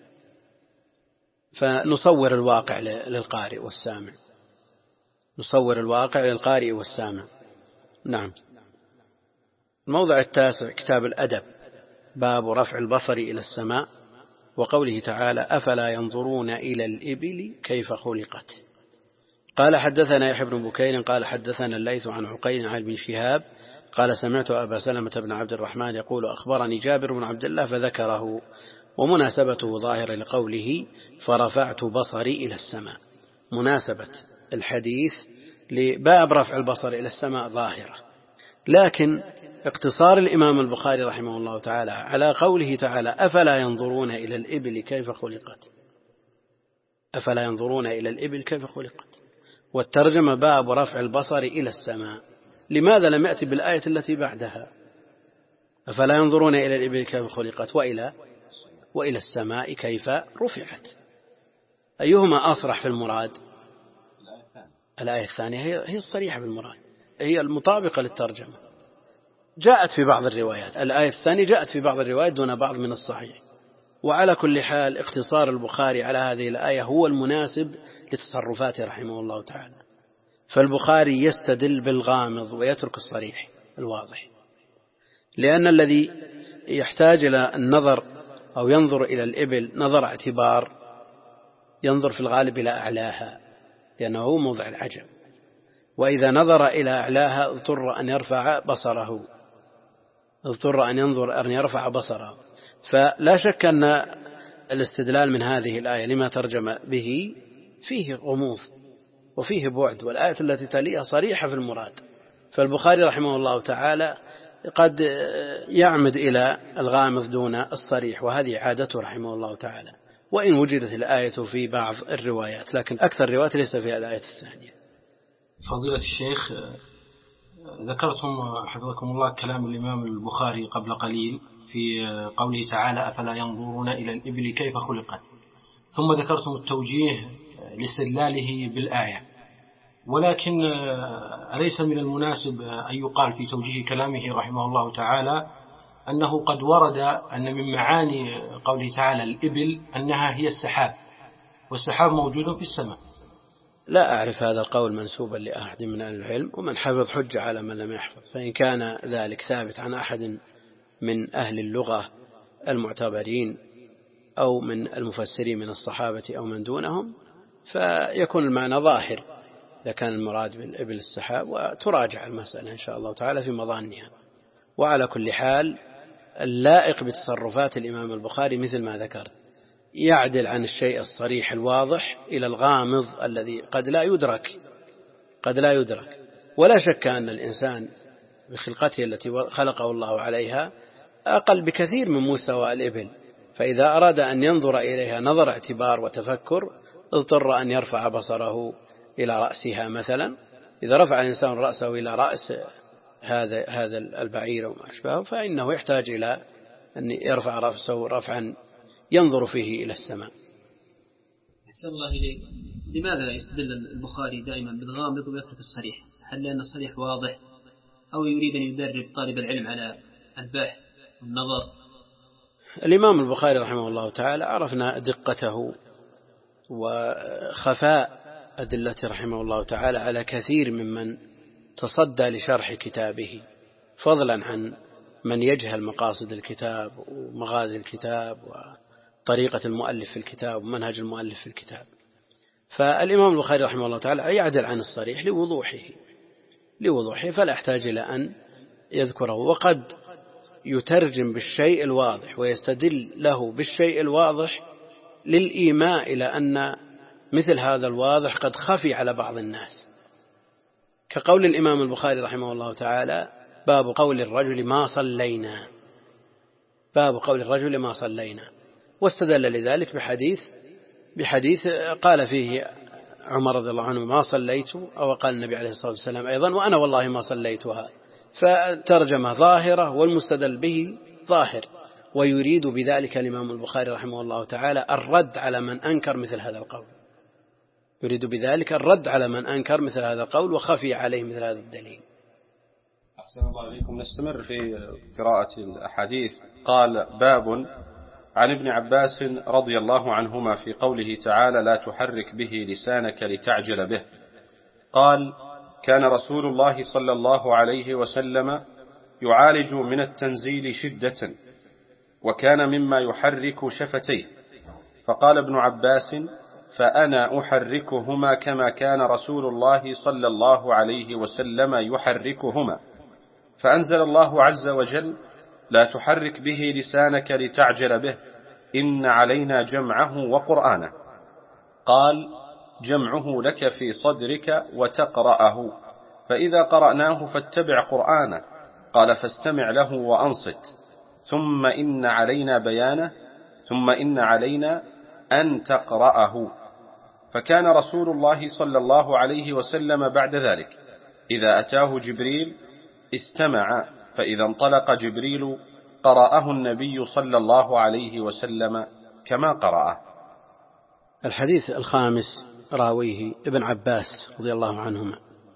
فنصور الواقع للقارئ والسامع، نصور الواقع للقارئ والسامع. نعم. الموضع التاسع كتاب الأدب باب رفع البصر إلى السماء وقوله تعالى أفلا ينظرون إلى الإبل كيف خلقت. قال حدثنا يحيى بن بكير قال حدثنا الليث عن عقيل عن ابن شهاب قال سمعت أبا سلمة بن عبد الرحمن يقول أخبرني جابر بن عبد الله فذكره ومناسبته ظاهرة لقوله فرفعت بصري إلى السماء. مناسبة الحديث لباب رفع البصر إلى السماء ظاهرة، لكن اقتصار الإمام البخاري رحمه الله تعالى على قوله تعالى أفلا ينظرون إلى الإبل كيف خلقت، أفلا ينظرون إلى الإبل كيف خلقت، والترجمة باب رفع البصر إلى السماء. لماذا لم يأتي بالآية التي بعدها أفلا ينظرون إلى الإبل كيف خلقت وإلى وإلى السماء كيف رفعت؟ أيهما أصرح في المراد؟ الآية الثانية هي الصريحة بالمراد، هي المطابقة للترجمة. جاءت في بعض الروايات، الآية الثانية جاءت في بعض الروايات دون بعض من الصحيح. وعلى كل حال اقتصار البخاري على هذه الآية هو المناسب لتصرفاته رحمه الله تعالى، فالبخاري يستدل بالغامض ويترك الصريح الواضح، لأن الذي يحتاج إلى النظر أو ينظر إلى الإبل نظر اعتبار، ينظر في الغالب إلى أعلاها لأنه هو موضع العجب، وإذا نظر إلى أعلاها اضطر أن يرفع بصره اضطر أن ينظر أن يرفع بصره. فلا شك أن الاستدلال من هذه الآية لما ترجم به فيه غموض وفيه بعد، والآية التي تليها صريحة في المراد. فالبخاري رحمه الله تعالى قد يعمد إلى الغامض دون الصريح، وهذه عادته رحمه الله تعالى، وإن وجدت الآية في بعض الروايات، لكن أكثر الروايات ليس فيها الآية الثانية. فضيلة الشيخ، ذكرتم حفظكم الله كلام الإمام البخاري قبل قليل في قوله تعالى أفلا ينظرون إلى الإبل كيف خلقت، ثم ذكرتم التوجيه لاستدلاله بالآية، ولكن أليس من المناسب أن يقال في توجيه كلامه رحمه الله تعالى أنه قد ورد أن من معاني قوله تعالى الإبل أنها هي السحاب، والسحاب موجود في السماء؟ لا أعرف هذا القول منسوبا لأحد من أهل العلم، ومن حفظ حجة على من لم يحفظ، فإن كان ذلك ثابت عن أحد من أهل اللغة المعتبرين أو من المفسرين من الصحابة أو من دونهم فيكون المعنى ظاهر إذا كان المراد بالإبل السحاب، وتراجع المسألة إن شاء الله تعالى في مظانها. وعلى كل حال اللائق بتصرفات الإمام البخاري مثل ما ذكرت، يعدل عن الشيء الصريح الواضح إلى الغامض الذي قد لا يدرك قد لا يدرك ولا شك أن الإنسان بخلقته التي خلقه الله عليها أقل بكثير من مستوى الإبل، فإذا أراد أن ينظر إليها نظر اعتبار وتفكر اضطر أن يرفع بصره إلى رأسها مثلا. إذا رفع الإنسان رأسه إلى رأس هذا هذا البعير وما أشبهه فإنه يحتاج إلى أن يرفع رأسه رفعا ينظر فيه إلى السماء. أحسن الله إليك، لماذا يستدل البخاري دائما بالغامض ويترك الصريح؟ هل لأن الصريح واضح أو يريد أن يدرب طالب العلم على البحث والنظر؟ الإمام البخاري رحمه الله تعالى عرفنا دقته وخفاء أدلته رحمه الله تعالى على كثير ممن تصدى لشرح كتابه، فضلا عن من يجهل مقاصد الكتاب ومغازي الكتاب وطريقة المؤلف في الكتاب ومنهج المؤلف في الكتاب. فالإمام البخاري رحمه الله تعالى يعدل عن الصريح لوضوحه لوضوحه فلا يحتاج إلى أن يذكره، وقد يترجم بالشيء الواضح ويستدل له بالشيء الواضح للإيماء إلى أن مثل هذا الواضح قد خفي على بعض الناس، كقول الإمام البخاري رحمه الله تعالى باب قول الرجل ما صلينا باب قول الرجل ما صلينا واستدل لذلك بحديث بحديث قال فيه عمر رضي الله عنه ما صليت، أو قال النبي عليه الصلاة والسلام أيضا وأنا والله ما صليتها، فترجمة ظاهرة والمستدل به ظاهر، ويريد بذلك الإمام البخاري رحمه الله تعالى الرد على من أنكر مثل هذا القول يريد بذلك الرد على من أنكر مثل هذا القول وخفي عليه مثل هذا الدليل. أحسن الله عليكم. نستمر في قراءة الأحاديث. قال باب عن ابن عباس رضي الله عنهما في قوله تعالى لا تحرك به لسانك لتعجل به. قال كان رسول الله صلى الله عليه وسلم يعالج من التنزيل شدة، وكان مما يحرك شفتيه، فقال ابن عباس فأنا أحركهما كما كان رسول الله صلى الله عليه وسلم يحركهما، فأنزل الله عز وجل لا تحرك به لسانك لتعجل به إن علينا جمعه وقرآنه. قال جمعه لك في صدرك وتقرأه، فإذا قرأناه فاتبع قرآنه. قال فاستمع له وأنصت، ثم إن علينا بيانه، ثم إن علينا أن تقرأه. فكان رسول الله صلى الله عليه وسلم بعد ذلك إذا أتاه جبريل استمع، فإذا انطلق جبريل قرأه النبي صلى الله عليه وسلم كما قرأه. الحديث الخامس راويه ابن عباس رضي الله عنهما،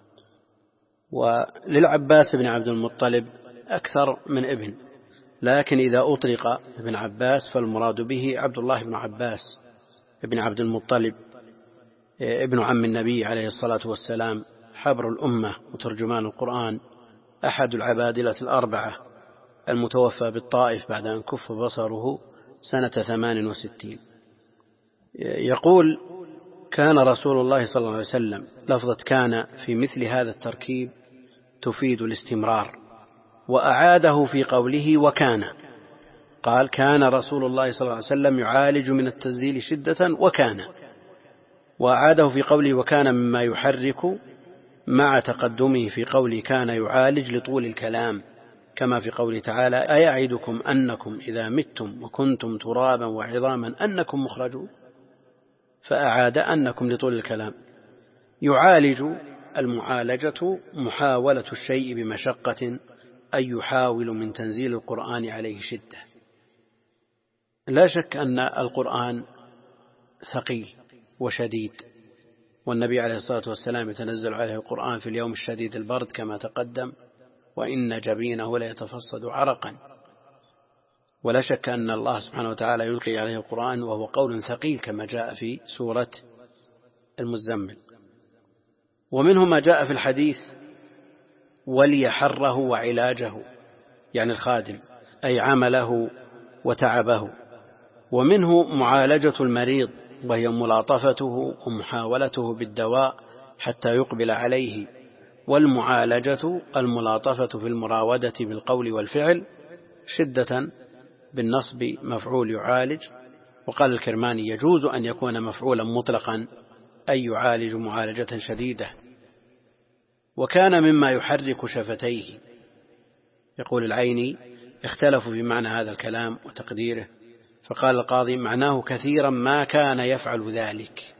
وللعباس بن عبد المطلب أكثر من ابن، لكن إذا أطلق ابن عباس فالمراد به عبد الله بن عباس ابن عبد المطلب ابن عم النبي عليه الصلاة والسلام، حبر الأمة وترجمان القرآن، أحد العبادلة الأربعة، المتوفى بالطائف بعد أن كف بصره سنة ثمان وستين. يقول كان رسول الله صلى الله عليه وسلم، لفظة كان في مثل هذا التركيب تفيد الاستمرار، وأعاده في قوله وكان، قال كان رسول الله صلى الله عليه وسلم يعالج من التنزيل شدة وكان، وأعاده في قوله وكان مما يحرك، مع تقدمه في قوله كان يعالج لطول الكلام، كما في قوله تعالى أيعدكم أنكم إذا متم وكنتم ترابا وعظاما أنكم مخرجون، فأعاد أنكم لطول الكلام. يعالج، المعالجة محاولة الشيء بمشقة، أي يحاول من تنزيل القرآن عليه شدة. لا شك أن القرآن ثقيل وشديد، والنبي عليه الصلاة والسلام يتنزل عليه القرآن في اليوم الشديد البرد كما تقدم، وإن جبينه ليتفصد عرقا. ولا شك أن الله سبحانه وتعالى يلقي عليه القرآن وهو قول ثقيل كما جاء في سورة المزمل. ومنه ما جاء في الحديث وليحره وعلاجه، يعني الخادم، أي عمله وتعبه. ومنه معالجة المريض، وهي ملاطفته ومحاولته بالدواء حتى يقبل عليه. والمعالجة الملاطفة في المراودة بالقول والفعل، شدة بالنصب مفعول يعالج. وقال الكرماني يجوز أن يكون مفعولا مطلقا، أي يعالج معالجة شديدة. وكان مما يحرك شفتيه. يقول العيني اختلفوا في معنى هذا الكلام وتقديره، فقال القاضي معناه كثيرا ما كان يفعل ذلك.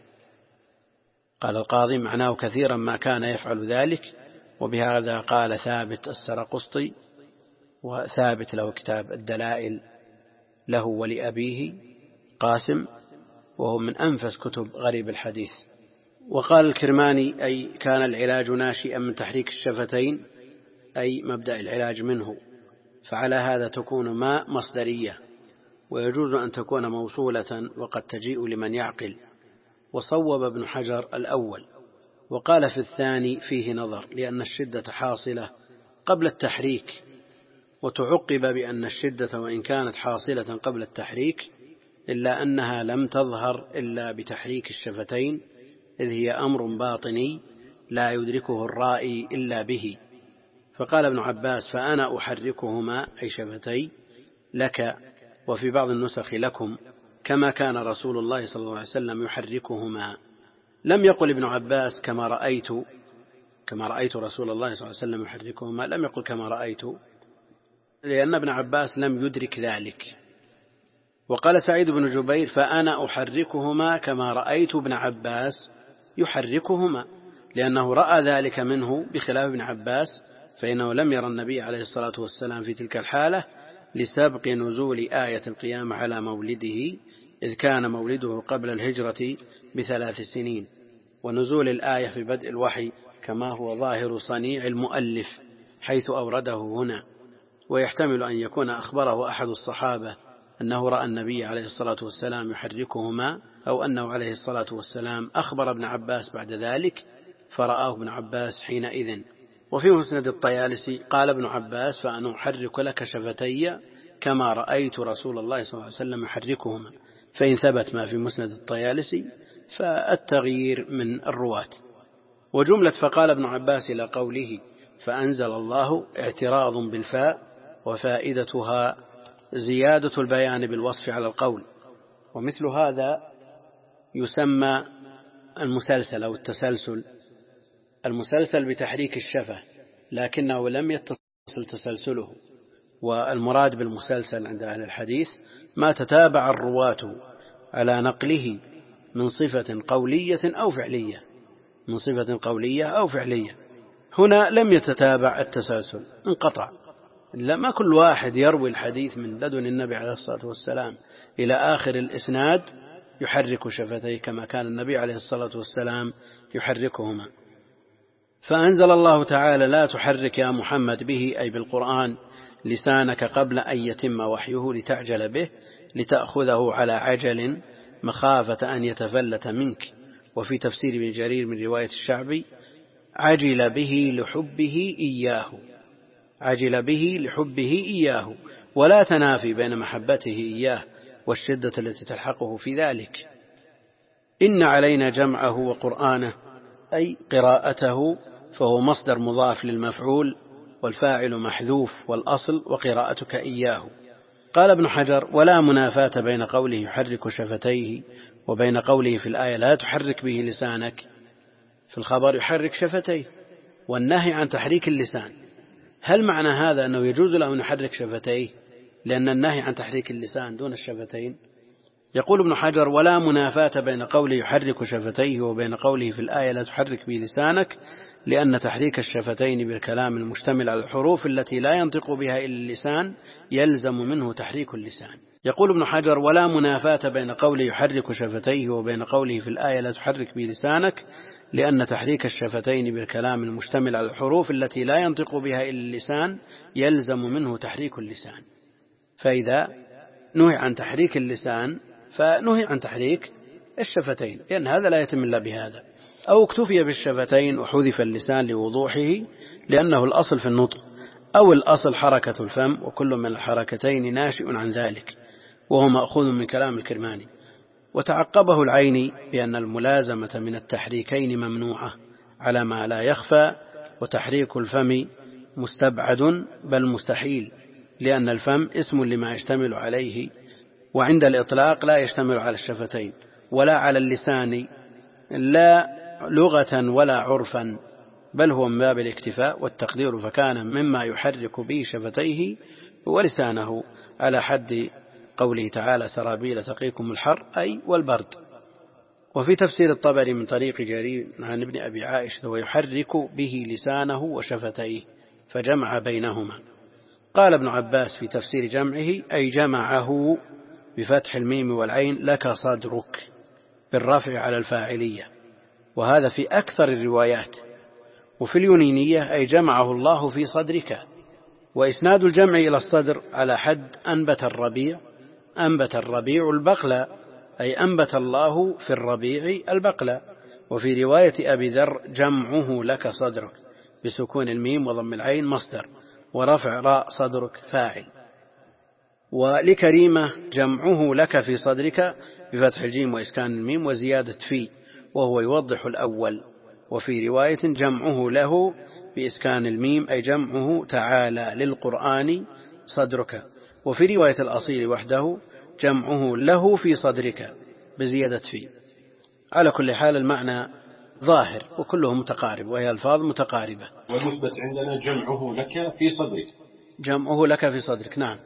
قال القاضي معناه كثيرا ما كان يفعل ذلك، وبهذا قال ثابت السرقسطي، وثابت له كتاب الدلائل له ولأبيه قاسم، وهو من أنفس كتب غريب الحديث. وقال الكرماني أي كان العلاج ناشئا من تحريك الشفتين، أي مبدأ العلاج منه، فعلى هذا تكون ما مصدرية، ويجوز أن تكون موصولة وقد تجيء لمن يعقل. وصوب ابن حجر الأول، وقال في الثاني فيه نظر، لأن الشدة حاصلة قبل التحريك، وتعقب بأن الشدة وإن كانت حاصلة قبل التحريك إلا أنها لم تظهر إلا بتحريك الشفتين، إذ هي أمر باطني لا يدركه الرائي إلا به. فقال ابن عباس فأنا أحركهما أي شفتي لك، وفي بعض النسخ لكم، كما كان رسول الله صلى الله عليه وسلم يحركهما. لم يقل ابن عباس كما رأيت كما رأيت رسول الله صلى الله عليه وسلم يحركهما، لم يقل كما رأيت، لأن ابن عباس لم يدرك ذلك. وقال سعيد بن جبير فأنا أحركهما كما رأيت ابن عباس يحركهما، لأنه رأى ذلك منه بخلاف ابن عباس، فإنه لم يرى النبي عليه الصلاة والسلام في تلك الحالة لسبق نزول آية القيامة على مولده، إذ كان مولده قبل الهجرة بثلاث سنين، ونزول الآية في بدء الوحي كما هو ظاهر صنيع المؤلف حيث أورده هنا. ويحتمل أن يكون أخبره أحد الصحابة أنه رأى النبي عليه الصلاة والسلام يحركهما، أو أنه عليه الصلاة والسلام أخبر ابن عباس بعد ذلك فرآه ابن عباس حينئذ. وفي مسند الطيالسي قال ابن عباس فأنا أحرك لك شفتي كما رأيت رسول الله صلى الله عليه وسلم يحركهما. فإن ثبت ما في مسند الطيالسي فالتغيير من الرواة. وجملة فقال ابن عباس إلى قوله فأنزل الله اعتراض بالفاء، وفائدتها زيادة البيان بالوصف على القول. ومثل هذا يسمى المسلسل أو التسلسل، المسلسل بتحريك الشفة لكنه لم يتصل تسلسله. والمراد بالمسلسل عند أهل الحديث ما تتابع الرواة على نقله من صفة قولية أو فعلية من صفة قولية أو فعلية. هنا لم يتتابع التسلسل، انقطع، لما كل واحد يروي الحديث من لدن النبي عليه الصلاة والسلام إلى آخر الإسناد يحرك شفتيه كما كان النبي عليه الصلاة والسلام يحركهما. فأنزل الله تعالى لا تحرك يا محمد به أي بالقرآن لسانك قبل أن يتم وحيه لتعجل به، لتأخذه على عجل مخافة أن يتفلت منك. وفي تفسير ابن جرير من رواية الشعبي عجل به لحبه إياه عجل به لحبه إياه، ولا تنافي بين محبته إياه والشدة التي تلحقه في ذلك. إن علينا جمعه وقرآنه أي قراءته، فهو مصدر مضاف للمفعول، والفاعل محذوف، والأصل وقراءتك إياه. قال ابن حجر: ولا منافاة بين قوله يحرك شفتيه وبين قوله في الآية لا تحرك به لسانك. في الخبر يحرك شفتيه، والنهي عن تحريك اللسان. هل معنى هذا أنه يجوز له أن يحرك شفتيه لأن النهي عن تحريك اللسان دون الشفتين؟ يقول ابن حجر: ولا منافاة بين قوله يحرك شفتيه وبين قوله في الآية لا تحرك به لسانك، لأن تحريك الشفتين بالكلام المشتمل على الحروف التي لا ينطق بها إلا اللسان يلزم منه تحريك اللسان. يقول ابن حجر: ولا منافاة بين قوله يحرك شفتيه وبين قوله في الآية لا تحرك به لسانك، لأن تحريك الشفتين بالكلام المشتمل على الحروف التي لا ينطق بها إلا اللسان يلزم منه تحريك اللسان. فإذا نهي عن تحريك اللسان فنهي عن تحريك الشفتين، لأن هذا لا يتم إلا بهذا. أو اكتفي بالشفتين وحذف اللسان لوضوحه لأنه الأصل في النطق، أو الأصل حركة الفم، وكل من الحركتين ناشئ عن ذلك، وهو مأخوذ من كلام الكرماني. وتعقبه العيني بأن الملازمة من التحريكين ممنوعة على ما لا يخفى، وتحريك الفم مستبعد بل مستحيل، لأن الفم اسم لما يشتمل عليه، وعند الإطلاق لا يشتمل على الشفتين ولا على اللسان، لا لغة ولا عرفا، بل هو من باب الاكتفاء والتقدير، فكان مما يحرك به شفتيه ولسانه، على حد قوله تعالى: سرابيل تقيكم الحر، أي والبرد. وفي تفسير الطبري من طريق جرير عن ابن أبي عائشة: ويحرك به لسانه وشفتيه، فجمع بينهما. قال ابن عباس في تفسير جمعه: أي جمعه بفتح الميم والعين لك صدرك، بالرفع على الفاعلية، وهذا في أكثر الروايات. وفي اليونينية: أي جمعه الله في صدرك. وإسناد الجمع إلى الصدر على حد أنبت الربيع، أنبت الربيع البقلة، أي أنبت الله في الربيع البقلة. وفي رواية أبي ذر: جمعه لك صدرك، بسكون الميم وضم العين مصدر، ورفع راء صدرك فاعل. ولكريمة: جمعه لك في صدرك، بفتح الجيم وإسكان الميم وزيادة في، وهو يوضح الأول. وفي رواية: جمعه له بإسكان الميم، أي جمعه تعالى للقرآن صدرك. وفي رواية الأصيل وحده: جمعه له في صدرك، بزيادة في. على كل حال المعنى ظاهر وكله متقارب، وهي ألفاظ متقاربة. والمثبت عندنا جمعه لك في صدرك، جمعه لك في صدرك، نعم.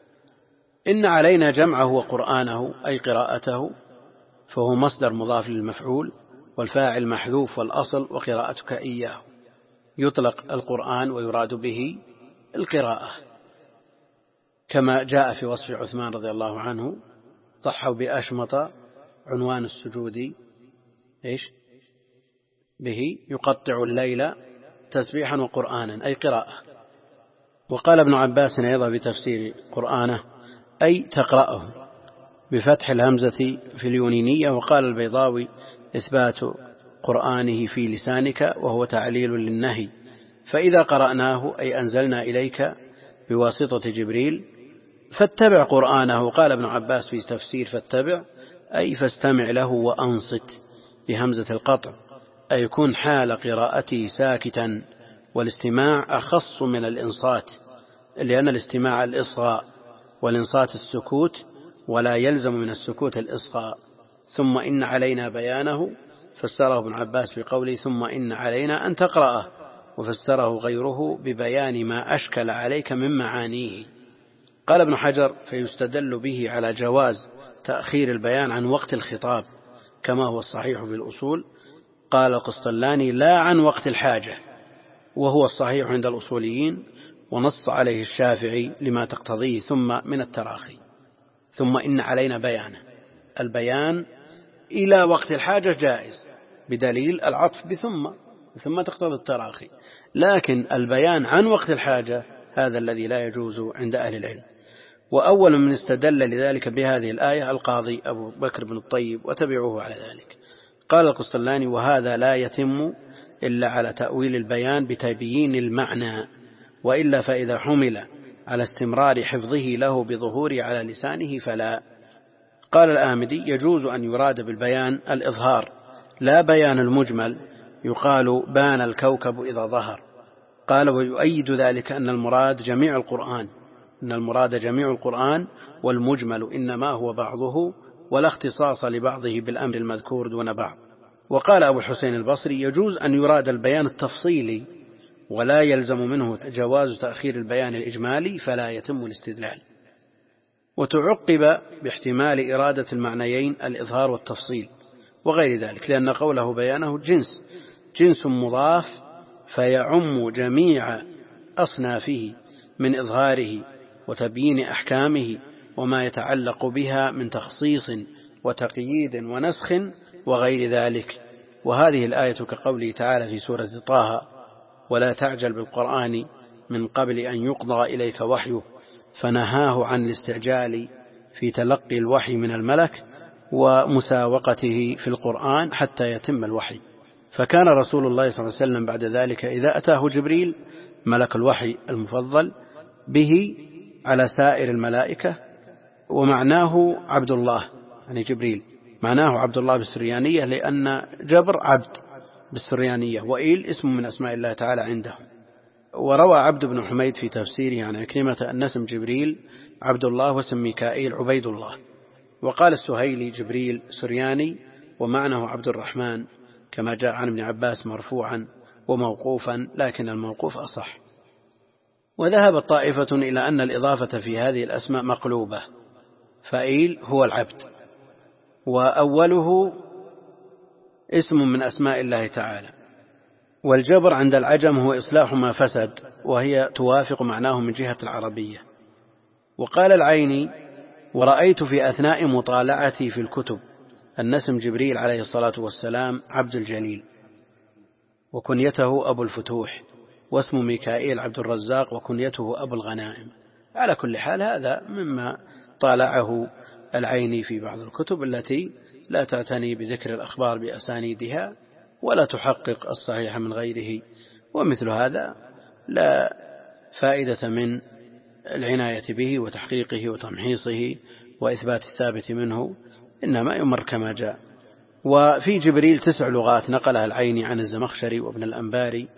إن علينا جمعه وقرآنه أي قراءته، فهو مصدر مضاف للمفعول، والفاعل محذوف، والأصل وقراءتك إياه. يطلق القرآن ويراد به القراءة، كما جاء في وصف عثمان رضي الله عنه: ضحوا بأشمط عنوان السجود إيش به يقطع الليل تسبيحا وقرآنا، أي قراءة. وقال ابن عباس أيضا بتفسير قرآنه: أي تقرأه، بفتح الهمزة في اليونينية. وقال البيضاوي: إثبات قرآنه في لسانك، وهو تعليل للنهي، فإذا قرأناه أي أنزلنا إليك بواسطة جبريل فاتبع قرآنه. قال ابن عباس في تفسير فاتبع أي فاستمع له وأنصت، بهمزة القطع، أي يكون حال قراءته ساكتا، والاستماع أخص من الإنصات، لأن الاستماع الإصغاء والإنصات السكوت، ولا يلزم من السكوت الإصغاء. ثم إن علينا بيانه، فسره ابن عباس بقوله: ثم إن علينا أن تقرأه، وفسره غيره ببيان ما أشكل عليك من معانيه. قال ابن حجر: فيستدل به على جواز تأخير البيان عن وقت الخطاب، كما هو الصحيح في الأصول. قال القسطلاني: لا عن وقت الحاجة، وهو الصحيح عند الأصوليين، ونص عليه الشافعي لما تقتضيه ثم من التراخي. ثم إن علينا بيانه، البيان إلى وقت الحاجة جائز بدليل العطف بثم، ثم تقتضي التراخي، لكن البيان عن وقت الحاجة هذا الذي لا يجوز عند أهل العلم. وأول من استدل لذلك بهذه الآية القاضي أبو بكر بن الطيب، وتبعوه على ذلك. قال القسطلاني: وهذا لا يتم إلا على تأويل البيان بتبيين المعنى، وإلا فإذا حمل على استمرار حفظه له بظهوره على لسانه فلا. قال الآمدي يجوز أن يراد بالبيان الإظهار لا بيان المجمل، يقال بان الكوكب إذا ظهر. قال ويؤيد ذلك أن المراد جميع القرآن إن المراد جميع القرآن والمجمل إنما هو بعضه، ولا اختصاص لبعضه بالأمر المذكور دون بعض. وقال أبو الحسين البصري يجوز أن يراد البيان التفصيلي ولا يلزم منه جواز تأخير البيان الإجمالي فلا يتم الاستدلال. وتعقب باحتمال إرادة المعنيين الإظهار والتفصيل وغير ذلك، لأن قوله بيانه جنس جنس مضاف فيعم جميع أصنافه من إظهاره وتبيين أحكامه وما يتعلق بها من تخصيص وتقييد ونسخ وغير ذلك. وهذه الآية كقوله تعالى في سورة طه ولا تعجل بالقرآن من قبل أن يقضى إليك وحيه، فنهاه عن الاستعجال في تلقي الوحي من الملك ومساوقته في القرآن حتى يتم الوحي. فكان رسول الله صلى الله عليه وسلم بعد ذلك إذا أتاه جبريل ملك الوحي المفضل به على سائر الملائكة، ومعناه عبد الله يعني جبريل معناه عبد الله بالسريانية، لأن جبر عبد بالسريانية، وإيل اسم من أسماء الله تعالى عنده. وروى عبد بن حميد في تفسيره عن عكرمة أن اسم جبريل عبد الله واسم ميكائيل عبيد الله. وقال السهيلي جبريل سرياني ومعناه عبد الرحمن كما جاء عن ابن عباس مرفوعا وموقوفا، لكن الموقوف أصح. وذهبت طائفة إلى أن الإضافة في هذه الأسماء مقلوبة، فإيل هو العبد وأوله اسم من أسماء الله تعالى. والجبر عند العجم هو إصلاح ما فسد، وهي توافق معناه من جهة العربية. وقال العيني ورأيت في أثناء مطالعتي في الكتب أن اسم جبريل عليه الصلاة والسلام عبد الجليل، وكنيته أبو الفتوح، واسم ميكائيل عبد الرزاق، وكنيته أبو الغنائم. على كل حال هذا مما طالعه العيني في بعض الكتب التي لا تعتني بذكر الأخبار بأسانيدها ولا تحقق الصحيح من غيره، ومثل هذا لا فائدة من العناية به وتحقيقه وتمحيصه وإثبات الثابت منه، إنما يمر كما جاء. وفي جبريل تسع لغات نقلها العيني عن الزمخشري وابن الأنباري.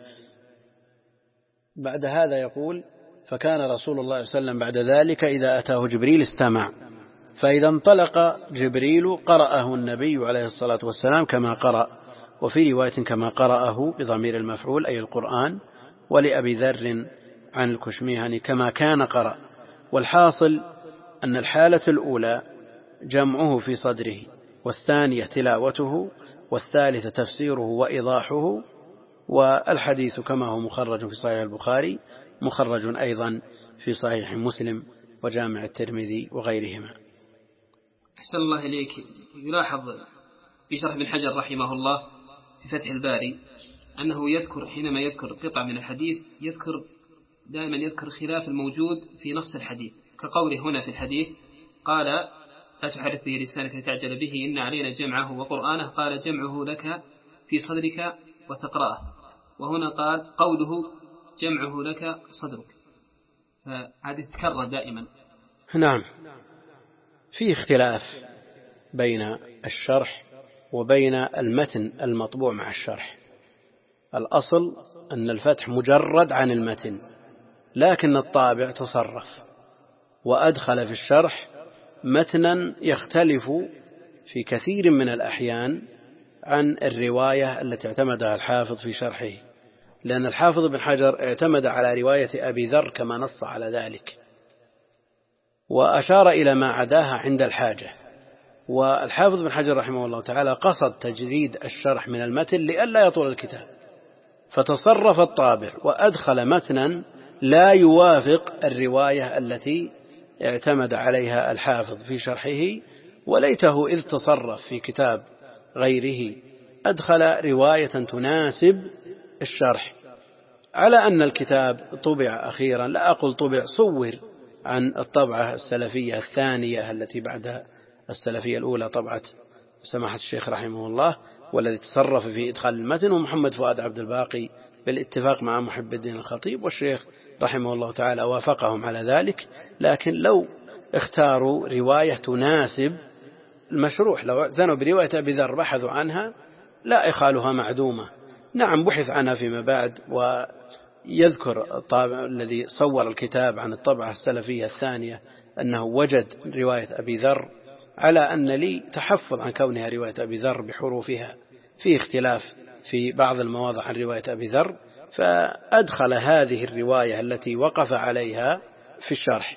بعد هذا يقول فكان رسول الله صلى الله عليه وسلم بعد ذلك إذا أتاه جبريل استمع، فإذا انطلق جبريل قرأه النبي عليه الصلاة والسلام كما قرأ، وفي رواية كما قرأه بضمير المفعول أي القرآن. ولأبي ذر عن الكشميهني كما كان قرأ. والحاصل أن الحالة الأولى جمعه في صدره، والثانية تلاوته، والثالثة تفسيره وإيضاحه. والحديث كما هو مخرج في صحيح البخاري مخرج أيضا في صحيح مسلم وجامع الترمذي وغيرهما. أحسن الله إليك. يلاحظ في شرح ابن حجر رحمه الله في فتح الباري أنه يذكر حينما يذكر قطع من الحديث يذكر دائما يذكر خلاف الموجود في نص الحديث، كقوله هنا في الحديث قال لا تحرك به لسانك لتعجل به إن علينا جمعه وقرآنه، قال جمعه لك في صدرك وتقرأه، وهنا قال قوله جمعه لك صدرك، فهذه تكرر دائما. نعم، في اختلاف بين الشرح وبين المتن المطبوع مع الشرح. الأصل أن الفتح مجرد عن المتن، لكن الطابع تصرف وأدخل في الشرح متنا يختلف في كثير من الأحيان عن الرواية التي اعتمدها الحافظ في شرحه، لأن الحافظ بن حجر اعتمد على رواية أبي ذر كما نص على ذلك، وأشار إلى ما عداها عند الحاجة. والحافظ بن حجر رحمه الله تعالى قصد تجريد الشرح من المتن لئلا يطول الكتاب، فتصرف الطابع وأدخل متنا لا يوافق الرواية التي اعتمد عليها الحافظ في شرحه، وليته إذ تصرف في كتاب غيره أدخل رواية تناسب الشرح، على أن الكتاب طبع أخيرا، لا أقول طبع، صور عن الطبعة السلفية الثانية التي بعد السلفية الأولى، طبعة سماحة الشيخ رحمه الله، والذي تصرف في إدخال المتن ومحمد فؤاد عبد الباقي بالاتفاق مع محب الدين الخطيب، والشيخ رحمه الله تعالى وافقهم على ذلك. لكن لو اختاروا رواية تناسب المشروح لو اعتنوا برواية أبي ذر بحثوا عنها لا إخالها معدومة. نعم بحث عنها فيما بعد، ويذكر الطابع الذي صور الكتاب عن الطبعة السلفية الثانية أنه وجد رواية أبي ذر، على أن لي تحفظ عن كونها رواية أبي ذر بحروفها، في اختلاف في بعض المواضع عن رواية أبي ذر، فأدخل هذه الرواية التي وقف عليها في الشرح.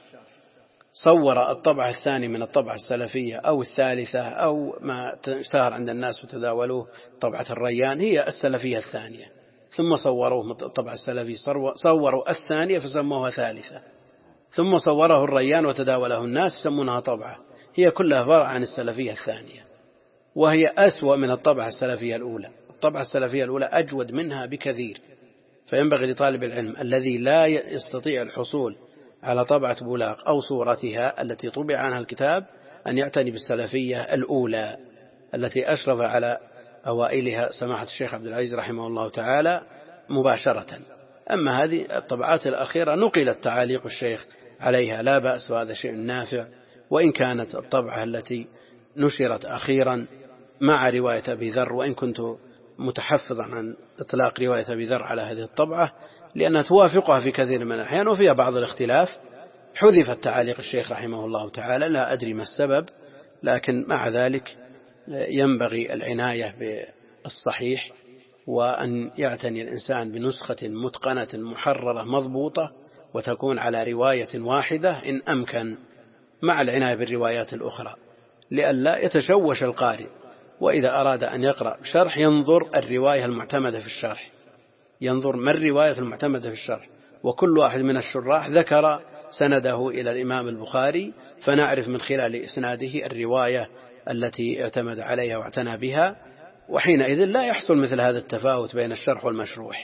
صور الطبعة الثانية من الطبعة السلفية أو الثالثة أو ما اشتهر عند الناس وتداولوه طبعة الريان هي السلفية الثانية، ثم صوروه من الطبعة السلفية، صوروا الثانية فسموها ثالثة، ثم صوره الريان وتداوله الناس يسمونها طبعة، هي كلها فرع عن السلفية الثانية، وهي أسوأ من الطبعة السلفية الأولى. الطبعة السلفية الأولى أجود منها بكثير، فينبغي لطالب العلم الذي لا يستطيع الحصول على طبعة بولاق أو صورتها التي طبع عنها الكتاب أن يعتني بالسلفية الأولى التي أشرف على أوائلها سماحة الشيخ عبد العزيز رحمه الله تعالى مباشرة. أما هذه الطبعات الأخيرة نقلت تعاليق الشيخ عليها، لا بأس، وهذا شيء نافع، وإن كانت الطبعة التي نشرت أخيرا مع رواية أبي ذر، وإن كنت متحفظا عن إطلاق رواية أبي ذر على هذه الطبعة لأنها توافقها في كثير من الأحيان وفيها بعض الاختلاف، حذفت تعاليق الشيخ رحمه الله تعالى، لا أدري ما السبب، لكن مع ذلك ينبغي العناية بالصحيح، وأن يعتني الإنسان بنسخة متقنة محررة مضبوطة وتكون على رواية واحدة إن أمكن، مع العناية بالروايات الأخرى لئلا يتشوش القارئ، وإذا أراد أن يقرأ شرح ينظر الرواية المعتمدة في الشرح، ينظر ما الرواية المعتمدة في الشرح، وكل واحد من الشراح ذكر سنده إلى الإمام البخاري، فنعرف من خلال إسناده الرواية التي اعتمد عليها واعتنى بها، وحينئذ لا يحصل مثل هذا التفاوت بين الشرح والمشروح.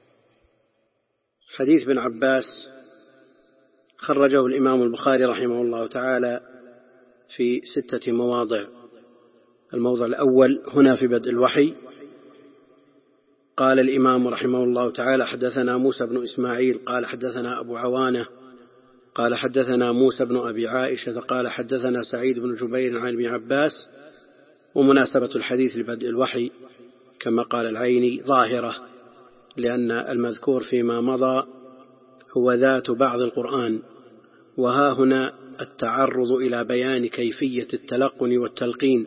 حديث بن عباس خرجه الإمام البخاري رحمه الله تعالى في ستة مواضع. الموضع الأول هنا في بدء الوحي، قال الإمام رحمه الله تعالى: حدثنا موسى بن إسماعيل قال حدثنا أبو عوانة قال حدثنا موسى بن أبي عائشة قال حدثنا سعيد بن جبير عن ابن عباس. ومناسبة الحديث لبدء الوحي كما قال العيني ظاهرة، لأن المذكور فيما مضى هو ذات بعض القرآن، وها هنا التعرض إلى بيان كيفية التلقن والتلقين،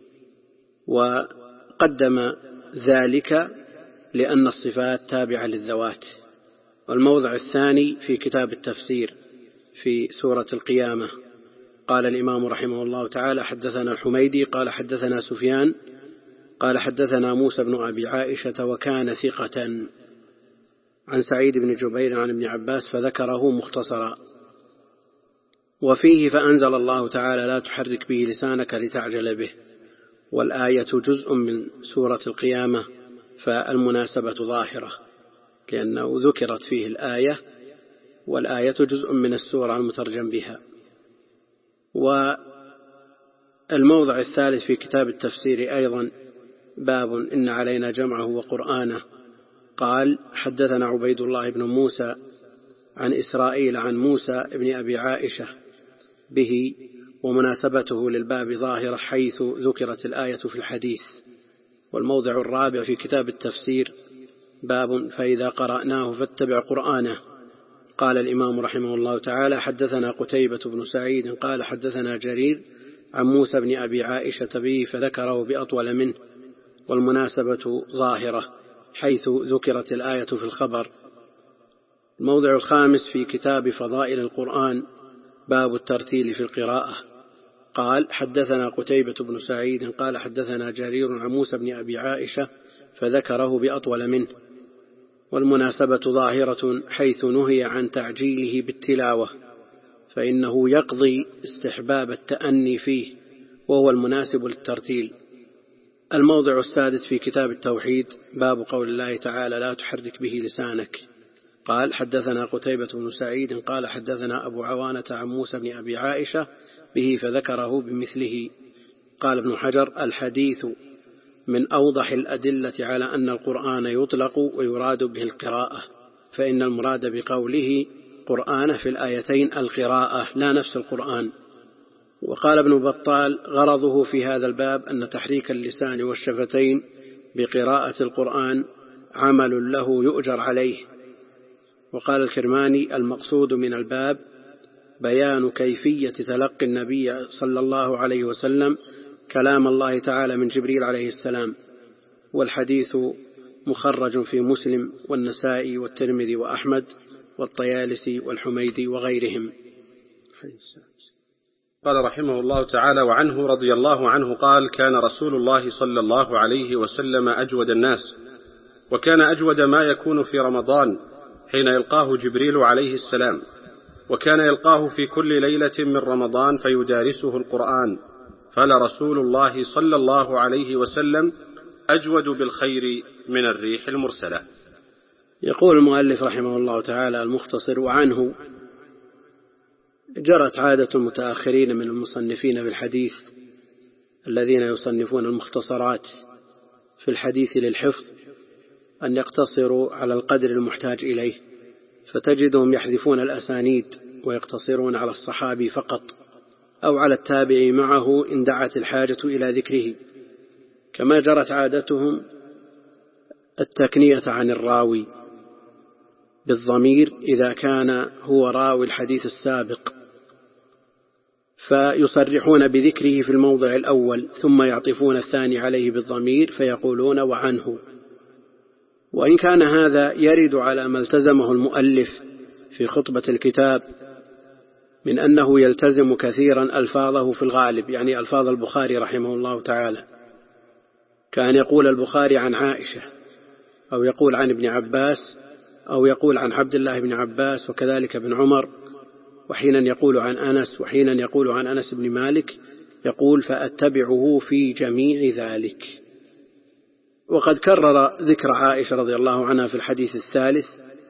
وقدم ذلك لأن الصفات تابعة للذوات. والموضع الثاني في كتاب التفسير في سورة القيامة، قال الإمام رحمه الله تعالى: حدثنا الحميدي قال حدثنا سفيان قال حدثنا موسى بن أبي عائشة وكان ثقة عن سعيد بن جبير عن ابن عباس فذكره مختصرا. وفيه فأنزل الله تعالى: لا تحرك به لسانك لتعجل به. والآية جزء من سورة القيامة، فالمناسبة ظاهرة لأنه ذكرت فيه الآية، والآية جزء من السورة المترجم بها. والموضع الثالث في كتاب التفسير أيضا باب إن علينا جمعه وقرآنه، قال: حدثنا عبيد الله بن موسى عن إسرائيل عن موسى بن أبي عائشة به، ومناسبته للباب ظاهرة حيث ذكرت الآية في الحديث. والموضع الرابع في كتاب التفسير باب فإذا قرأناه فاتبع قرآنه، قال الإمام رحمه الله تعالى: حدثنا قتيبة بن سعيد قال حدثنا جرير عن موسى بن أبي عائشة به فذكره بأطول منه، والمناسبة ظاهرة حيث ذكرت الآية في الخبر. الموضع الخامس في كتاب فضائل القرآن باب الترتيل في القراءة، قال: حدثنا قتيبة بن سعيد قال حدثنا جرير عن موسى بن أبي عائشة فذكره بأطول منه، والمناسبة ظاهرة حيث نهي عن تعجيله بالتلاوة، فإنه يقضي استحباب التأني فيه، وهو المناسب للترتيل. الموضع السادس في كتاب التوحيد باب قول الله تعالى: لا تحرك به لسانك، قال: حدثنا قتيبة بن سعيد قال حدثنا أبو عوانة عن موسى بن أبي عائشة به فذكره بمثله. قال ابن حجر: الحديث من أوضح الأدلة على أن القرآن يطلق ويراد به القراءة، فإن المراد بقوله قرآن في الآيتين القراءة لا نفس القرآن، وقال ابن بطال: غرضه في هذا الباب أن تحريك اللسان والشفتين بقراءة القرآن عمل له يؤجر عليه. وقال الكرماني: المقصود من الباب بيان كيفية تلقي النبي صلى الله عليه وسلم كلام الله تعالى من جبريل عليه السلام، والحديث مخرج في مسلم والنسائي والترمذي وأحمد والطيالسي والحميدي وغيرهم. قال رحمه الله تعالى: وعنه رضي الله عنه قال: كان رسول الله صلى الله عليه وسلم أجود الناس، وكان أجود ما يكون في رمضان حين يلقاه جبريل عليه السلام، وكان يلقاه في كل ليلة من رمضان فيدارسه القرآن، فلرسول الله صلى الله عليه وسلم أجود بالخير من الريح المرسلة. يقول المؤلف رحمه الله تعالى المختصر: وعنه جرت عادة المتأخرين من المصنفين بالحديث الذين يصنفون المختصرات في الحديث للحفظ أن يقتصروا على القدر المحتاج إليه، فتجدهم يحذفون الأسانيد ويقتصرون على الصحابي فقط أو على التابع معه إن دعت الحاجة إلى ذكره، كما جرت عادتهم التكنية عن الراوي بالضمير إذا كان هو راوي الحديث السابق، فيصرحون بذكره في الموضع الأول ثم يعطفون الثاني عليه بالضمير فيقولون: وعنه. وإن كان هذا يرد على ما التزمه المؤلف في خطبة الكتاب من أنه يلتزم كثيرا ألفاظه في الغالب، يعني ألفاظ البخاري رحمه الله تعالى، كان يقول البخاري عن عائشة، أو يقول عن ابن عباس، أو يقول عن عبد الله بن عباس وكذلك ابن عمر، وحينا يقول عن أنس، وحينا يقول عن أنس بن مالك، يقول: فأتبعه في جميع ذلك. وقد كرر ذكر عائشة رضي الله عنها في الحديث الثالث،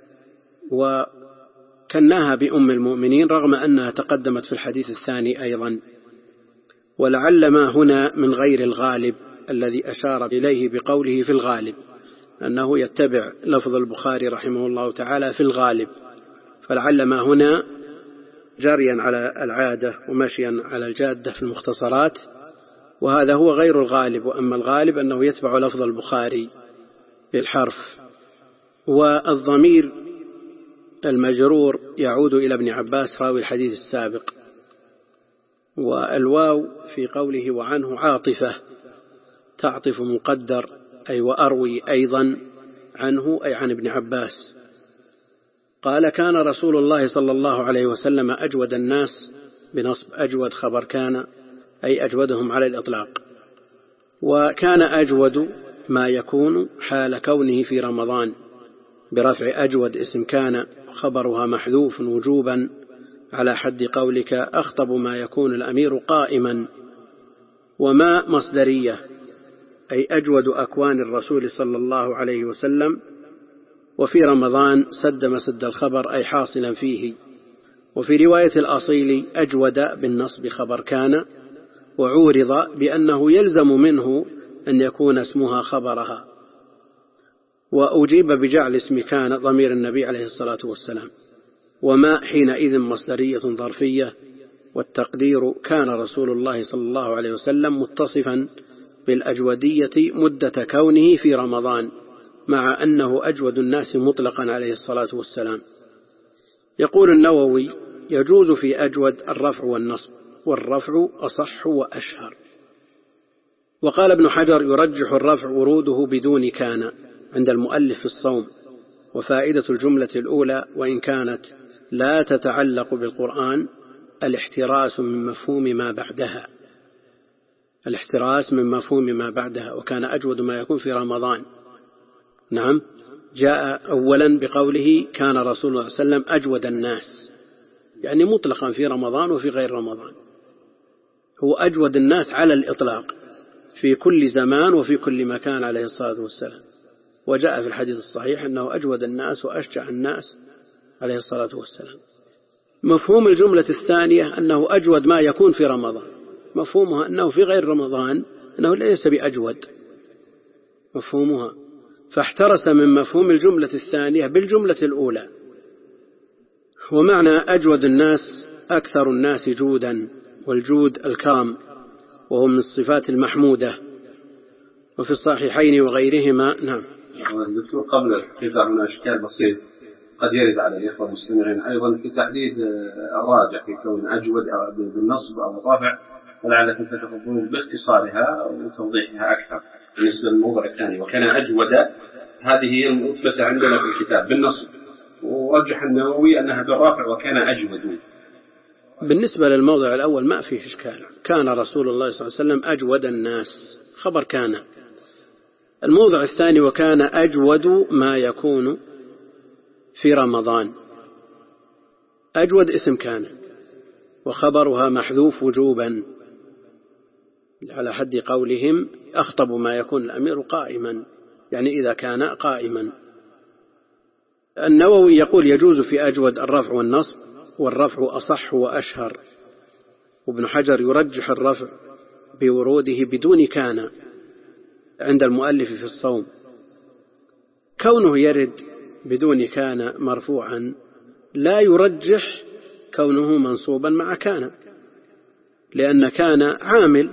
وكناها بأم المؤمنين رغم أنها تقدمت في الحديث الثاني أيضا، ولعل ما هنا من غير الغالب الذي أشار إليه بقوله في الغالب، أنه يتبع لفظ البخاري رحمه الله تعالى في الغالب، فلعل ما هنا جريا على العادة ومشيا على الجادة في المختصرات، وهذا هو غير الغالب. وأما الغالب أنه يتبع لفظ البخاري بالحرف. والضمير المجرور يعود إلى ابن عباس راوي الحديث السابق، والواو في قوله وعنه عاطفة تعطف مقدر، أي وأروي أيضا عنه، أي عن ابن عباس. قال: كان رسول الله صلى الله عليه وسلم أجود الناس، بنصب أجود خبر كان، أي أجودهم على الإطلاق. وكان أجود ما يكون حال كونه في رمضان، برفع أجود اسم كان خبرها محذوف وجوبا على حد قولك: أخطب ما يكون الأمير قائما. وما مصدرية، أي أجود أكوان الرسول صلى الله عليه وسلم، وفي رمضان سد مسد الخبر، أي حاصلا فيه. وفي رواية الأصيل أجود بالنصب خبر كان، وعورض بأنه يلزم منه أن يكون اسمها خبرها، وأجيب بجعل اسم كان ضمير النبي عليه الصلاة والسلام. وما حينئذ مصدرية ظرفية، والتقدير كان رسول الله صلى الله عليه وسلم متصفا بالأجودية مدة كونه في رمضان، مع أنه أجود الناس مطلقا عليه الصلاة والسلام. يقول النووي: يجوز في أجود الرفع والنصب، والرفع أصح وأشهر. وقال ابن حجر: يرجح الرفع وروده بدون كان عند المؤلف في الصوم. وفائدة الجملة الأولى وإن كانت لا تتعلق بالقرآن الاحتراس من مفهوم ما بعدها، الاحتراس من مفهوم ما بعدها. وكان أجود ما يكون في رمضان، نعم، جاء أولا بقوله كان رسول الله صلى الله عليه وسلم أجود الناس، يعني مطلقا في رمضان وفي غير رمضان، هو أجود الناس على الإطلاق في كل زمان وفي كل مكان عليه الصلاة والسلام. وجاء في الحديث الصحيح أنه أجود الناس وأشجع الناس عليه الصلاة والسلام. مفهوم الجملة الثانية أنه أجود ما يكون في رمضان، مفهومها أنه في غير رمضان أنه ليس بأجود، مفهومها، فاحترس من مفهوم الجملة الثانية بالجملة الأولى. ومعنى أجود الناس أكثر الناس جودا والجود الكرم، وهو من الصفات المحمودة. وفي الصحيحين وغيرهما. نعم. دكتور، قبل الحقيقة هنا إشكال بسيط قد يرد على الإخوة المستمعين أيضا في تحديد الراجع في كون أجود بالنصب أو الرفع، ولعلكم تتفضلون باختصارها وتوضيحها أكثر بالنسبة للموضوع الثاني. وكان أجود هذه هي المثبتة عندنا في الكتاب بالنصب، ورجح النووي أنها بالرفع وكان أجود. بالنسبة للموضع الأول ما فيه إشكال، كان رسول الله صلى الله عليه وسلم أجود الناس، خبر كان. الموضع الثاني وكان أجود ما يكون في رمضان، أجود اسم كان وخبرها محذوف وجوبا على حد قولهم أخطب ما يكون الأمير قائما، يعني إذا كان قائما. النووي يقول يجوز في أجود الرفع والنصب، والرفع أصح وأشهر، وابن حجر يرجح الرفع بوروده بدون كان عند المؤلف في الصوم. كونه يرد بدون كان مرفوعا لا يرجح كونه منصوبا مع كان، لأن كان عامل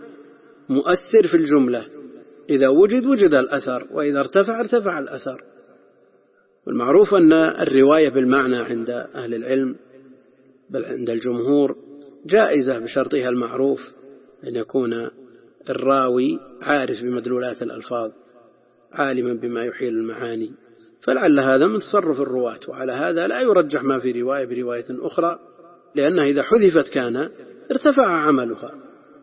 مؤثر في الجملة، إذا وجد وجد الأثر، وإذا ارتفع ارتفع الأثر. والمعروف أن الرواية بالمعنى عند أهل العلم بل عند الجمهور جائزة بشرطها المعروف، أن يكون الراوي عارف بمدلولات الألفاظ عالما بما يحيل المعاني، فلعل هذا من تصرف الرواة. وعلى هذا لا يرجح ما في رواية برواية أخرى، لأنها إذا حذفت كان ارتفع عملها.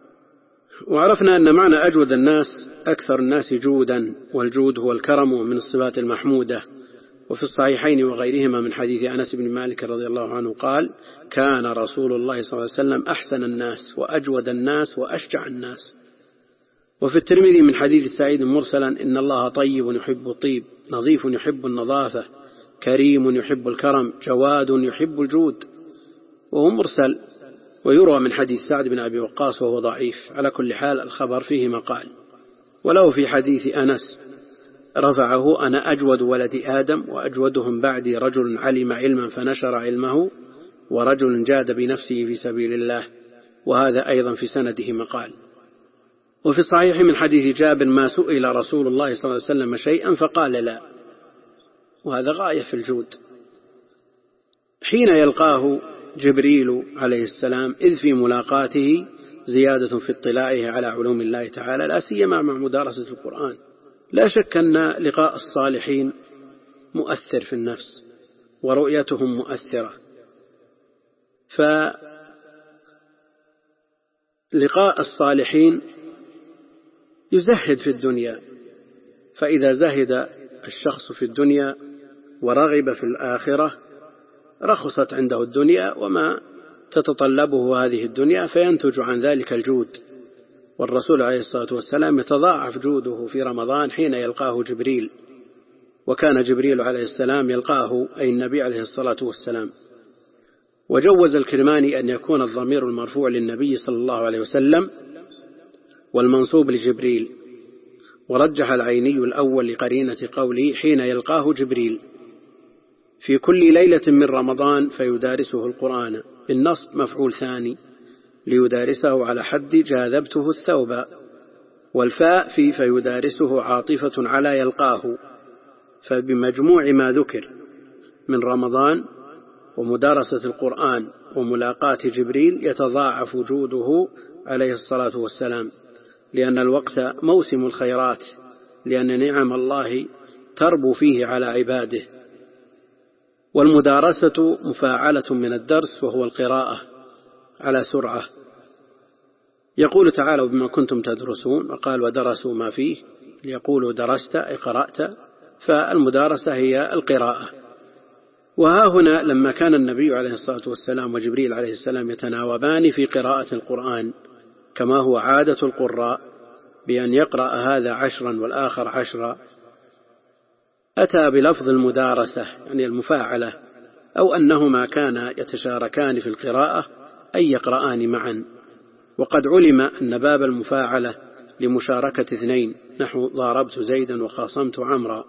وعرفنا أن معنى أجود الناس أكثر الناس جودا، والجود هو الكرم من الصفات المحمودة. وفي الصحيحين وغيرهما من حديث أنس بن مالك رضي الله عنه قال: كان رسول الله صلى الله عليه وسلم أحسن الناس وأجود الناس وأشجع الناس. وفي الترمذي من حديث سعيد مرسلا: إن الله طيب يحب الطيب، نظيف يحب النظافة، كريم يحب الكرم، جواد يحب الجود. وهو مرسل، ويروى من حديث سعد بن أبي وقاص وهو ضعيف. على كل حال الخبر فيه مقال. وله في حديث أنس رفعه: أنا أجود ولد آدم، وأجودهم بعدي رجل علم علما فنشر علمه، ورجل جاد بنفسه في سبيل الله. وهذا أيضا في سنده مقال. وفي الصحيح من حديث جابر: ما سئل رسول الله صلى الله عليه وسلم شيئا فقال لا. وهذا غاية في الجود. حين يلقاه جبريل عليه السلام، إذ في ملاقاته زيادة في اطلاعه على علوم الله تعالى، لا سيما مع مدارسة القرآن. لا شك أن لقاء الصالحين مؤثر في النفس، ورؤيتهم مؤثرة. فلقاء الصالحين يزهد في الدنيا، فإذا زهد الشخص في الدنيا ورغب في الآخرة رخصت عنده الدنيا وما تتطلبه هذه الدنيا، فينتج عن ذلك الجود. والرسول عليه الصلاة والسلام يتضاعف جوده في رمضان حين يلقاه جبريل، وكان جبريل عليه السلام يلقاه أي النبي عليه الصلاة والسلام. وجوز الكرماني أن يكون الضمير المرفوع للنبي صلى الله عليه وسلم والمنصوب لجبريل، ورجح العيني الأول لقرينة قوله حين يلقاه جبريل في كل ليلة من رمضان فيدارسه القرآن، بالنصب مفعول ثاني ليدارسه على حد جاذبته الثوب، والفاء في فيدارسه عاطفة على يلقاه. فبمجموع ما ذكر من رمضان ومدارسة القرآن وملاقاة جبريل يتضاعف جوده عليه الصلاة والسلام، لأن الوقت موسم الخيرات، لأن نعم الله تربو فيه على عباده. والمدارسة مفاعلة من الدرس، وهو القراءة على سرعة. يقول تعالى: وبما كنتم تدرسون، وقال ودرسوا ما فيه، ليقولوا درست أي قرأت. فالمدارسة هي القراءة. وها هنا لما كان النبي عليه الصلاة والسلام وجبريل عليه السلام يتناوبان في قراءة القرآن كما هو عادة القراء، بأن يقرأ هذا عشرا والآخر عشرا، أتى بلفظ المدارسة يعني المفاعلة، أو أنهما كانا يتشاركان في القراءة أي يقرآن معا. وقد علم أن باب المفاعلة لمشاركة اثنين، نحو ضاربت زيدا وخاصمت عمرا.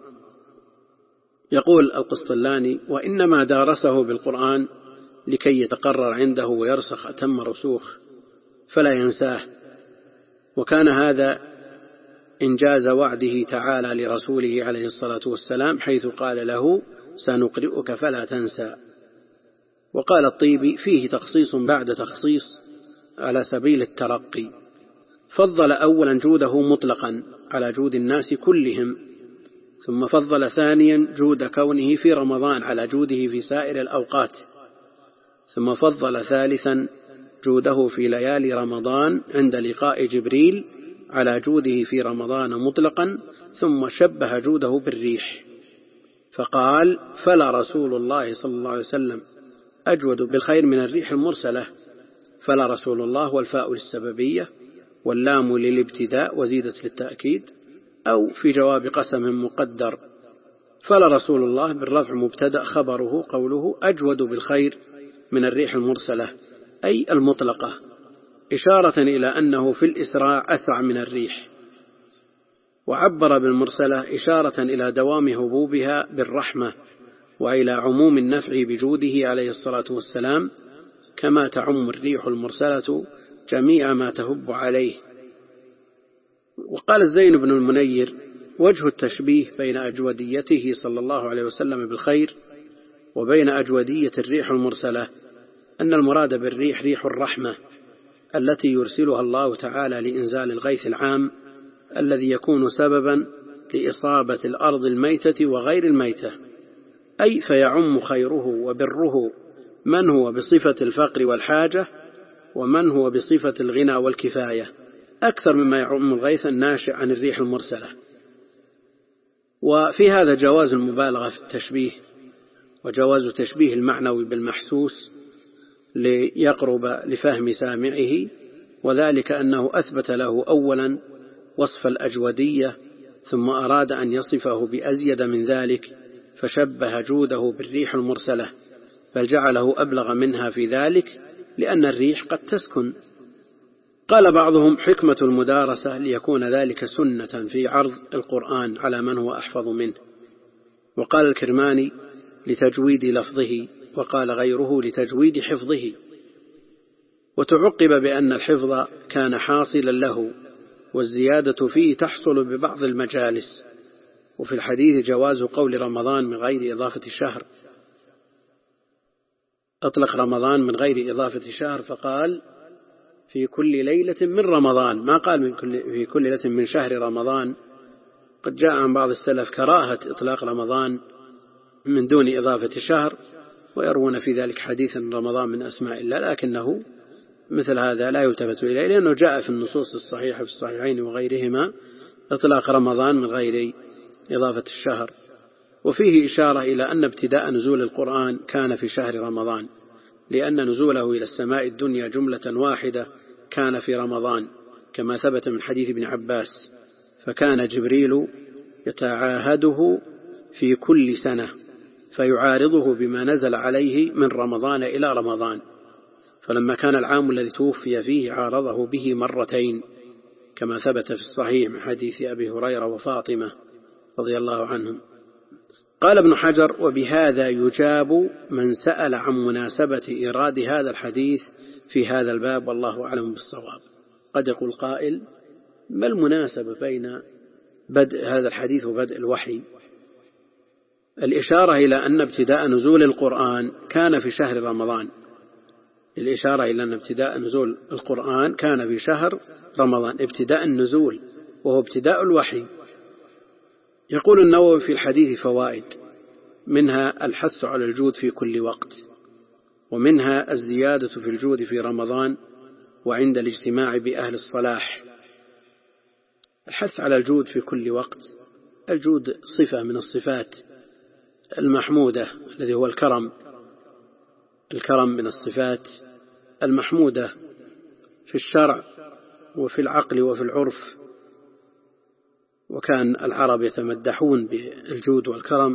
يقول القسطلاني: وإنما دارسه بالقرآن لكي يتقرر عنده ويرسخ أتم رسوخ، فلا ينساه. وكان هذا إنجاز وعده تعالى لرسوله عليه الصلاة والسلام، حيث قال له: سنقرئك فلا تنسى. وقال الطيبي: فيه تخصيص بعد تخصيص على سبيل الترقي، فضل أولا جوده مطلقا على جود الناس كلهم، ثم فضل ثانيا جود كونه في رمضان على جوده في سائر الأوقات، ثم فضل ثالثا جوده في ليالي رمضان عند لقاء جبريل على جوده في رمضان مطلقا، ثم شبه جوده بالريح فقال: فلا رسول الله صلى الله عليه وسلم أجود بالخير من الريح المرسلة. فلا رسول الله والفاء للسببية واللام للابتداء وزيدت للتأكيد، أو في جواب قسم مقدر. فلا رسول الله بالرفع مبتدأ، خبره قوله: أجود بالخير من الريح المرسلة أي المطلقة، إشارة إلى أنه في الإسراع أسرع من الريح. وعبر بالمرسلة إشارة إلى دوام هبوبها بالرحمة، وإلى عموم النفع بجوده عليه الصلاة والسلام، كما تعم الريح المرسلة جميع ما تهب عليه. وقال الزين بن المنير: وجه التشبيه بين أجوديته صلى الله عليه وسلم بالخير وبين أجودية الريح المرسلة أن المراد بالريح ريح الرحمة التي يرسلها الله تعالى لإنزال الغيث العام الذي يكون سببا لإصابة الأرض الميتة وغير الميتة، أي فيعم خيره وبره من هو بصفة الفقر والحاجة ومن هو بصفة الغنى والكفاية، أكثر مما يعم الغيث الناشئ عن الريح المرسلة. وفي هذا جواز المبالغة في التشبيه، وجواز تشبيه المعنوي بالمحسوس ليقرب لفهم سامعه، وذلك أنه أثبت له أولا وصف الأجودية، ثم أراد أن يصفه بأزيد من ذلك فشبه جوده بالريح المرسلة، بل جعله أبلغ منها في ذلك لأن الريح قد تسكن. قال بعضهم: حكمة المدارسة ليكون ذلك سنة في عرض القرآن على من هو أحفظ منه. وقال الكرماني: لتجويد لفظه، وقال غيره: لتجويد حفظه. وتعقب بأن الحفظ كان حاصلا له، والزيادة فيه تحصل ببعض المجالس. وفي الحديث جواز قول رمضان من غير إضافة شهر، أطلق رمضان من غير إضافة شهر فقال: في كل ليلة من رمضان، ما قال من كل في كل ليلة من شهر رمضان. قد جاء عن بعض السلف كراهة إطلاق رمضان من دون إضافة شهر، ويروون في ذلك حديثا رمضان من أسماء الله، لكنه مثل هذا لا يلتفت إليه، لأنه جاء في النصوص الصحيحة في الصحيحين وغيرهما إطلاق رمضان من غير إضافة الشهر. وفيه إشارة إلى أن ابتداء نزول القرآن كان في شهر رمضان، لأن نزوله إلى السماء الدنيا جملة واحدة كان في رمضان، كما ثبت من حديث ابن عباس: فكان جبريل يتعاهده في كل سنة فيعارضه بما نزل عليه من رمضان إلى رمضان، فلما كان العام الذي توفي فيه عارضه به مرتين، كما ثبت في الصحيح من حديث أبي هريرة وفاطمة رضي الله عنهم. قال ابن حجر: وبهذا يجاب من سأل عن مناسبة إيراد هذا الحديث في هذا الباب، والله أعلم بالصواب. قد يقول قائل: ما المناسبة بين بدء هذا الحديث وبدء الوحي؟ الإشارة إلى أن ابتداء نزول القرآن كان في شهر رمضان، الإشارة إلى أن ابتداء نزول القرآن كان في شهر رمضان، ابتداء النزول وهو ابتداء الوحي. يقول النووي في الحديث فوائد، منها الحث على الجود في كل وقت، ومنها الزيادة في الجود في رمضان وعند الاجتماع بأهل الصلاح. الحث على الجود في كل وقت، الجود صفة من الصفات المحمودة الذي هو الكرم، الكرم من الصفات المحمودة في الشرع وفي العقل وفي العرف، وكان العرب يتمدحون بالجود والكرم،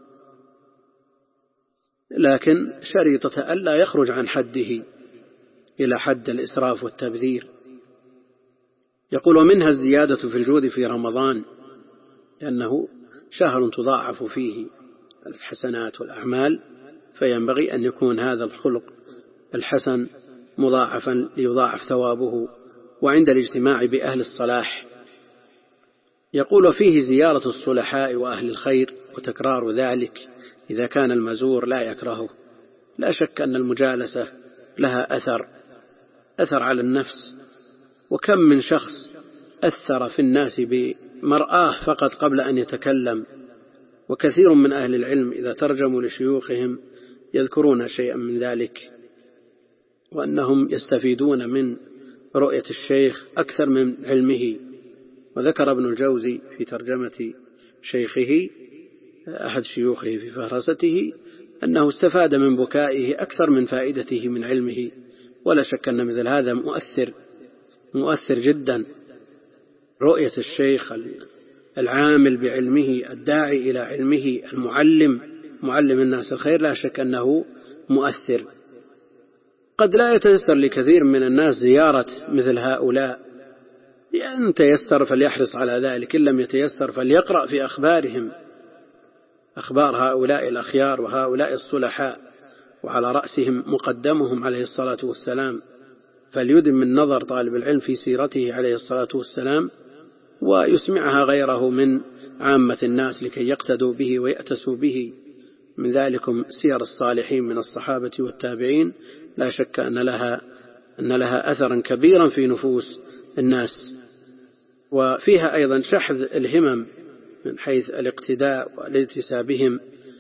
لكن شريطة ألا يخرج عن حده إلى حد الإسراف والتبذير. يقول: ومنها الزيادة في الجود في رمضان، لأنه شهر تضاعف فيه الحسنات والأعمال، فينبغي أن يكون هذا الخلق الحسن مضاعفا ليضاعف ثوابه، وعند الاجتماع بأهل الصلاح. يقول فيه زيارة الصلحاء وأهل الخير وتكرار ذلك إذا كان المزور لا يكرهه. لا شك أن المجالسة لها أثر أثر على النفس، وكم من شخص أثر في الناس بمرآه فقط قبل أن يتكلم. وكثير من أهل العلم إذا ترجموا لشيوخهم يذكرون شيئا من ذلك، وأنهم يستفيدون من رؤية الشيخ أكثر من علمه. وذكر ابن الجوزي في ترجمة شيخه أحد شيوخه في فهرسته أنه استفاد من بكائه أكثر من فائدته من علمه. ولا شك أن مثل هذا مؤثر مؤثر جدا. رؤية الشيخ العامل بعلمه الداعي إلى علمه المعلم معلم الناس الخير لا شك أنه مؤثر. قد لا يتيسر لكثير من الناس زيارة مثل هؤلاء، إن تيسر فليحرص على ذلك، إن لم يتيسر فليقرأ في أخبارهم، أخبار هؤلاء الأخيار وهؤلاء الصلحاء، وعلى رأسهم مقدمهم عليه الصلاة والسلام، فليدم من نظر طالب العلم في سيرته عليه الصلاة والسلام، ويسمعها غيره من عامة الناس لكي يقتدوا به ويأتسوا به. من ذلكم سير الصالحين من الصحابة والتابعين، لا شك أن لها أن لها أثرا كبيرا في نفوس الناس. وفيها أيضا شحذ الهمم من حيث الاقتداء والالتساء بهم.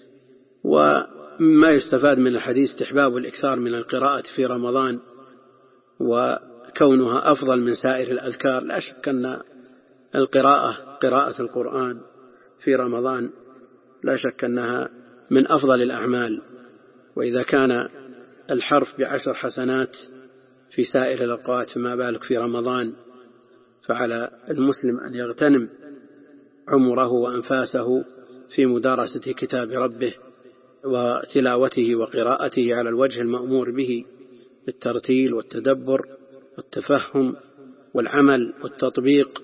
وما يستفاد من الحديث استحباب الإكثار من القراءة في رمضان، وكونها أفضل من سائر الأذكار. لا شك أن القراءة قراءة القرآن في رمضان لا شك أنها من أفضل الأعمال، وإذا كان الحرف بعشر حسنات في سائر الأوقات فما بالك في رمضان. فعلى المسلم أن يغتنم عمره وأنفاسه في مدارسة كتاب ربه وتلاوته وقراءته على الوجه المأمور به بالترتيل والتدبر والتفهم والعمل والتطبيق.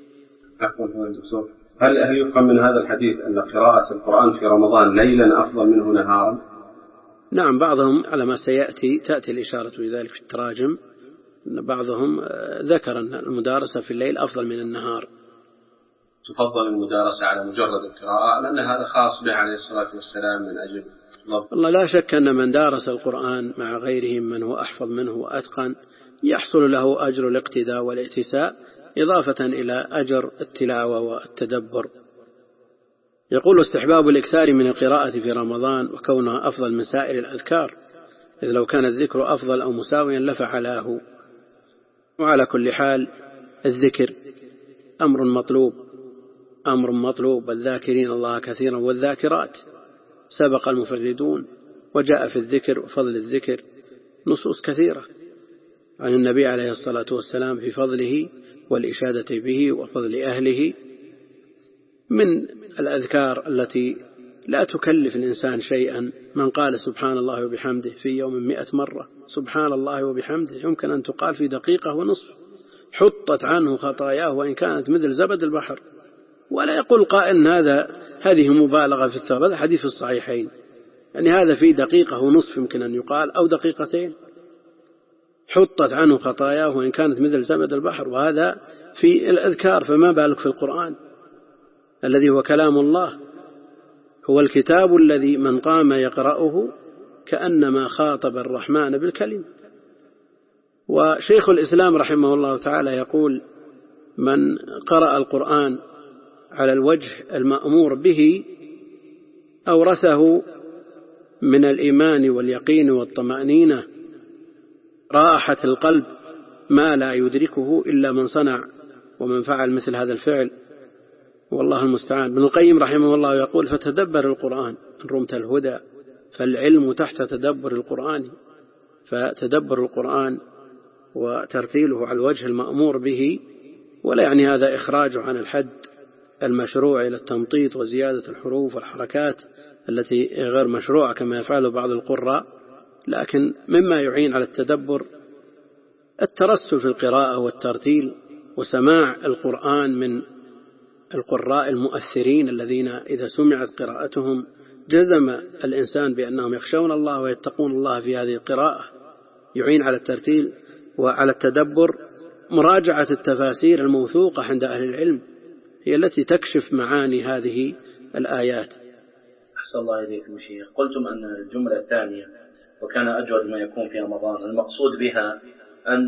هل هل يفهم من هذا الحديث أن قراءة القرآن في رمضان ليلا أفضل منه نهارا؟ نعم، بعضهم على ما سيأتي تأتي الإشارة لذلك في التراجم، أن بعضهم ذكر أن المدارسة في الليل أفضل من النهار. تفضل المدارسة على مجرد القراءة لأن هذا خاص به عليه الصلاة والسلام من أجل الله. لا شك أن من دارس القرآن مع غيرهم من هو أحفظ منه وأتقن يحصل له أجر الاقتداء والائتساء إضافة إلى أجر التلاوة والتدبر. يقول استحباب الإكثار من القراءة في رمضان وكونها أفضل من سائر الأذكار، إذ لو كان الذكر أفضل أو مساويا لفعلاه. وعلى كل حال الذكر أمر مطلوب أمر مطلوب الذاكرين الله كثيرا والذاكرات سبق المفردون. وجاء في الذكر وفضل الذكر نصوص كثيرة عن النبي عليه الصلاة والسلام في فضله والإشادة به وفضل أهله، من الأذكار التي لا تكلف الإنسان شيئا. من قال سبحان الله وبحمده في يوم مئة مرة سبحان الله وبحمده يمكن أن تقال في دقيقة ونصف، حطت عنه خطاياه وإن كانت مثل زبد البحر. ولا يقول قائل هذا هذه مبالغة في الثواب، هذا حديث الصحيحين، يعني هذا في دقيقة ونصف يمكن أن يقال أو دقيقتين، حطت عنه خطاياه وإن كانت مثل زبد البحر. وهذا في الأذكار، فما بالك في القرآن الذي هو كلام الله، هو الكتاب الذي من قام يقرأه كأنما خاطب الرحمن بالكلم. وشيخ الإسلام رحمه الله تعالى يقول من قرأ القرآن على الوجه المأمور به أورثه من الإيمان واليقين والطمأنينة راحة القلب ما لا يدركه إلا من صنع ومن فعل مثل هذا الفعل، والله المستعان. ابن القيم رحمه الله يقول فتدبر القرآن إن رمت الهدى، فالعلم تحت تدبر القرآن. فتدبر القرآن وترتيله على الوجه المأمور به، ولا يعني هذا إخراجه عن الحد المشروع إلى التمطيط وزيادة الحروف والحركات التي غير مشروعة كما يفعل بعض القراء، لكن مما يعين على التدبر الترسل في القراءة والترتيل وسماع القرآن من القراء المؤثرين الذين إذا سمعت قراءتهم جزم الإنسان بأنهم يخشون الله ويتقون الله في هذه القراءة. يعين على الترتيل وعلى التدبر مراجعة التفاسير الموثوقة عند أهل العلم، هي التي تكشف معاني هذه الآيات. أحسن الله إليكم شيخ. قلتم أن الجملة الثانية وكان أجود ما يكون في رمضان، المقصود بها أن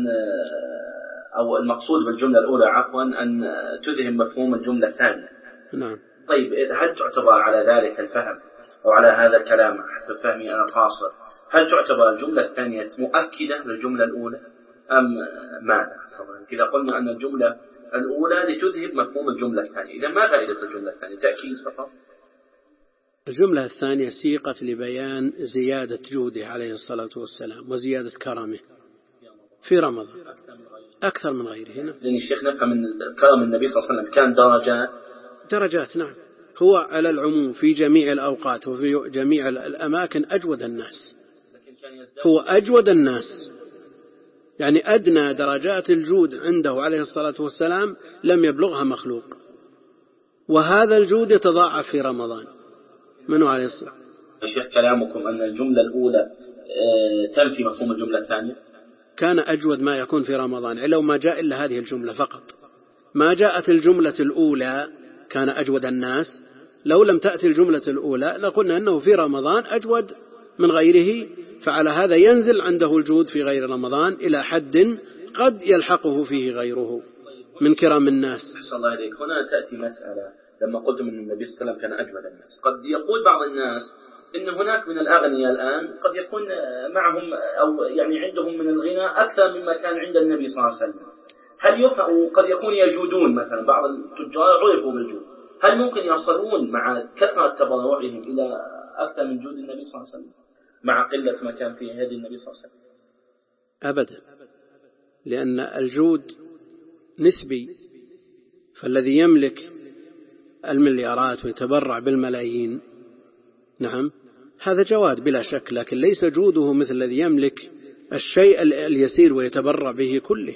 أو المقصود بالجملة الأولى عفوا أن تذهب مفهوم الجملة الثانية. نعم. طيب هل تعتبر على ذلك الفهم أو على هذا الكلام حسب فهمي أنا قاصر، هل تعتبر الجملة الثانية مؤكدة للجملة الأولى أم ماذا؟ إذا قلنا أن الجملة الأولى لتذهب مفهوم الجملة الثانية، إذا ما فائدة الجملة الثانية؟ تأكيد فقط. الجملة الثانية سيقت لبيان زيادة جوده عليه الصلاة والسلام وزيادة كرمه في رمضان أكثر من غيره. هنا لأن الشيخ نفهم من كرم النبي صلى الله عليه وسلم كان درجات درجات. نعم، هو على العموم في جميع الأوقات وفي جميع الأماكن أجود الناس، هو أجود الناس، يعني أدنى درجات الجود عنده عليه الصلاة والسلام لم يبلغها مخلوق، وهذا الجود يتضاعف في رمضان منه عليه الصلاة. الشيخ كلامكم أن الجملة الأولى تنفي مفهوم الجملة الثانية؟ كان أجود ما يكون في رمضان لو ما جاء إلا هذه الجملة فقط، ما جاءت الجملة الأولى كان أجود الناس، لو لم تأتي الجملة الأولى لقلنا أنه في رمضان أجود من غيره، فعلى هذا ينزل عنده الجود في غير رمضان إلى حد قد يلحقه فيه غيره من كرام الناس. أحسن الله إليك. هنا تأتي مسألة، لما قلت من النبي صلى الله عليه وسلم كان أجود الناس، قد يقول بعض الناس إن هناك من الأغنياء الآن قد يكون معهم أو يعني عندهم من الغنى أكثر مما كان عند النبي صلى الله عليه وسلم، هل يفهم؟ قد يكون يجودون، مثلا بعض التجار عرفوا بالجود، هل ممكن يصلون مع كثرة تبرعهم إلى أكثر من جود النبي صلى الله عليه وسلم مع قلة ما كان فيه هذه النبي صلى الله عليه وسلم؟ أبدا، لأن الجود نسبي، فالذي يملك المليارات ويتبرع بالملايين نعم هذا جواد بلا شك، لكن ليس جوده مثل الذي يملك الشيء اليسير ويتبرع به كله،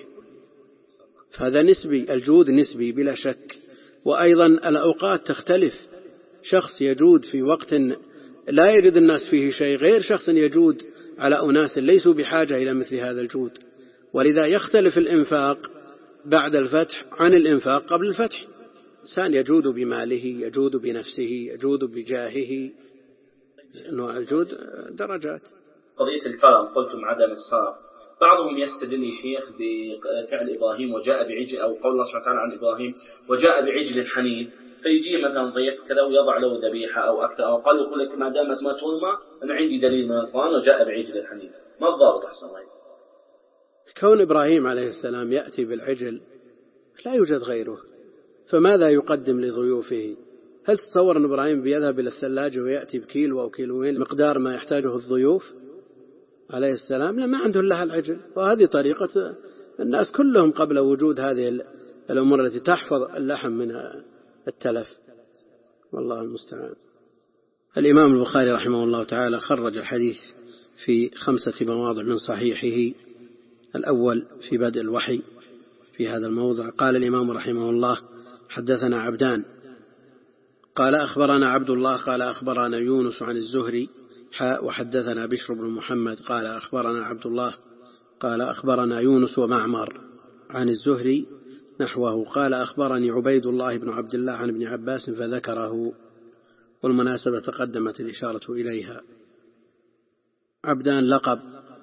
فهذا نسبي، الجود نسبي بلا شك. وأيضا الأوقات تختلف، شخص يجود في وقت لا يجد الناس فيه شيء غير شخص يجود على أناس ليسوا بحاجة إلى مثل هذا الجود، ولذا يختلف الإنفاق بعد الفتح عن الإنفاق قبل الفتح. إنسان يجود بماله، يجود بنفسه، يجود بجاهه، أنواع الجود درجات. قضية الكرم قلتم عدم الصرف، بعضهم يستدل شيخ بفعل إبراهيم وجاء بعجل، أو قول الله سبحانه وتعالى عن إبراهيم وجاء بعجل حنين، فيجي مثلا ضيف كذا ويضع له ذبيحة أو أكثر، أو قال يقول لك ما دامت ما ترمى أنا عندي دليل من القرآن وجاء بعجل حنين، ما الضابط أحسن الله؟ كون إبراهيم عليه السلام يأتي بالعجل لا يوجد غيره، فماذا يقدم لضيوفه؟ هل تتصور أن إبراهيم بيذهب إلى الثلاجة ويأتي بكيلو أو كيلوين مقدار ما يحتاجه الضيوف عليه السلام؟ لا، ما عنده إلا العجل، وهذه طريقة الناس كلهم قبل وجود هذه الأمور التي تحفظ اللحم من التلف، والله المستعان. الإمام البخاري رحمه الله تعالى خرج الحديث في خمسة مواضع من صحيحه. الأول في بدء الوحي، في هذا الموضع قال الإمام رحمه الله حدثنا عبدان قال أخبرنا عبد الله قال أخبرنا يونس عن الزهري حاء وحدثنا بشر بن محمد قال أخبرنا عبد الله قال أخبرنا يونس ومعمر عن الزهري نحوه قال أخبرني عبيد الله بن عبد الله عن ابن عباس فذكره، والمناسبة تقدمت الإشارة إليها. عبدان لقب،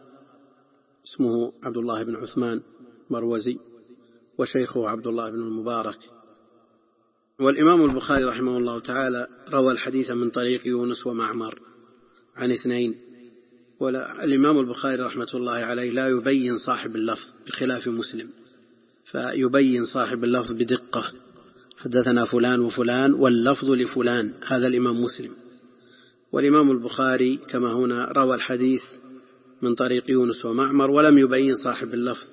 اسمه عبد الله بن عثمان مروزي، وشيخه عبد الله بن المبارك. والإمام البخاري رحمه الله تعالى روى الحديث من طريق يونس ومعمر عن اثنين، والإمام البخاري رحمة الله عليه لا يبين صاحب اللفظ بخلاف مسلم، فيبين صاحب اللفظ بدقة، حدثنا فلان وفلان واللفظ لفلان، هذا الإمام مسلم. والإمام البخاري كما هنا روى الحديث من طريق يونس ومعمر ولم يبين صاحب اللفظ،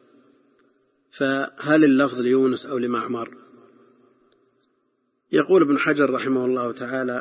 فهل اللفظ ليونس أو لمعمر؟ يقول ابن حجر رحمه الله تعالى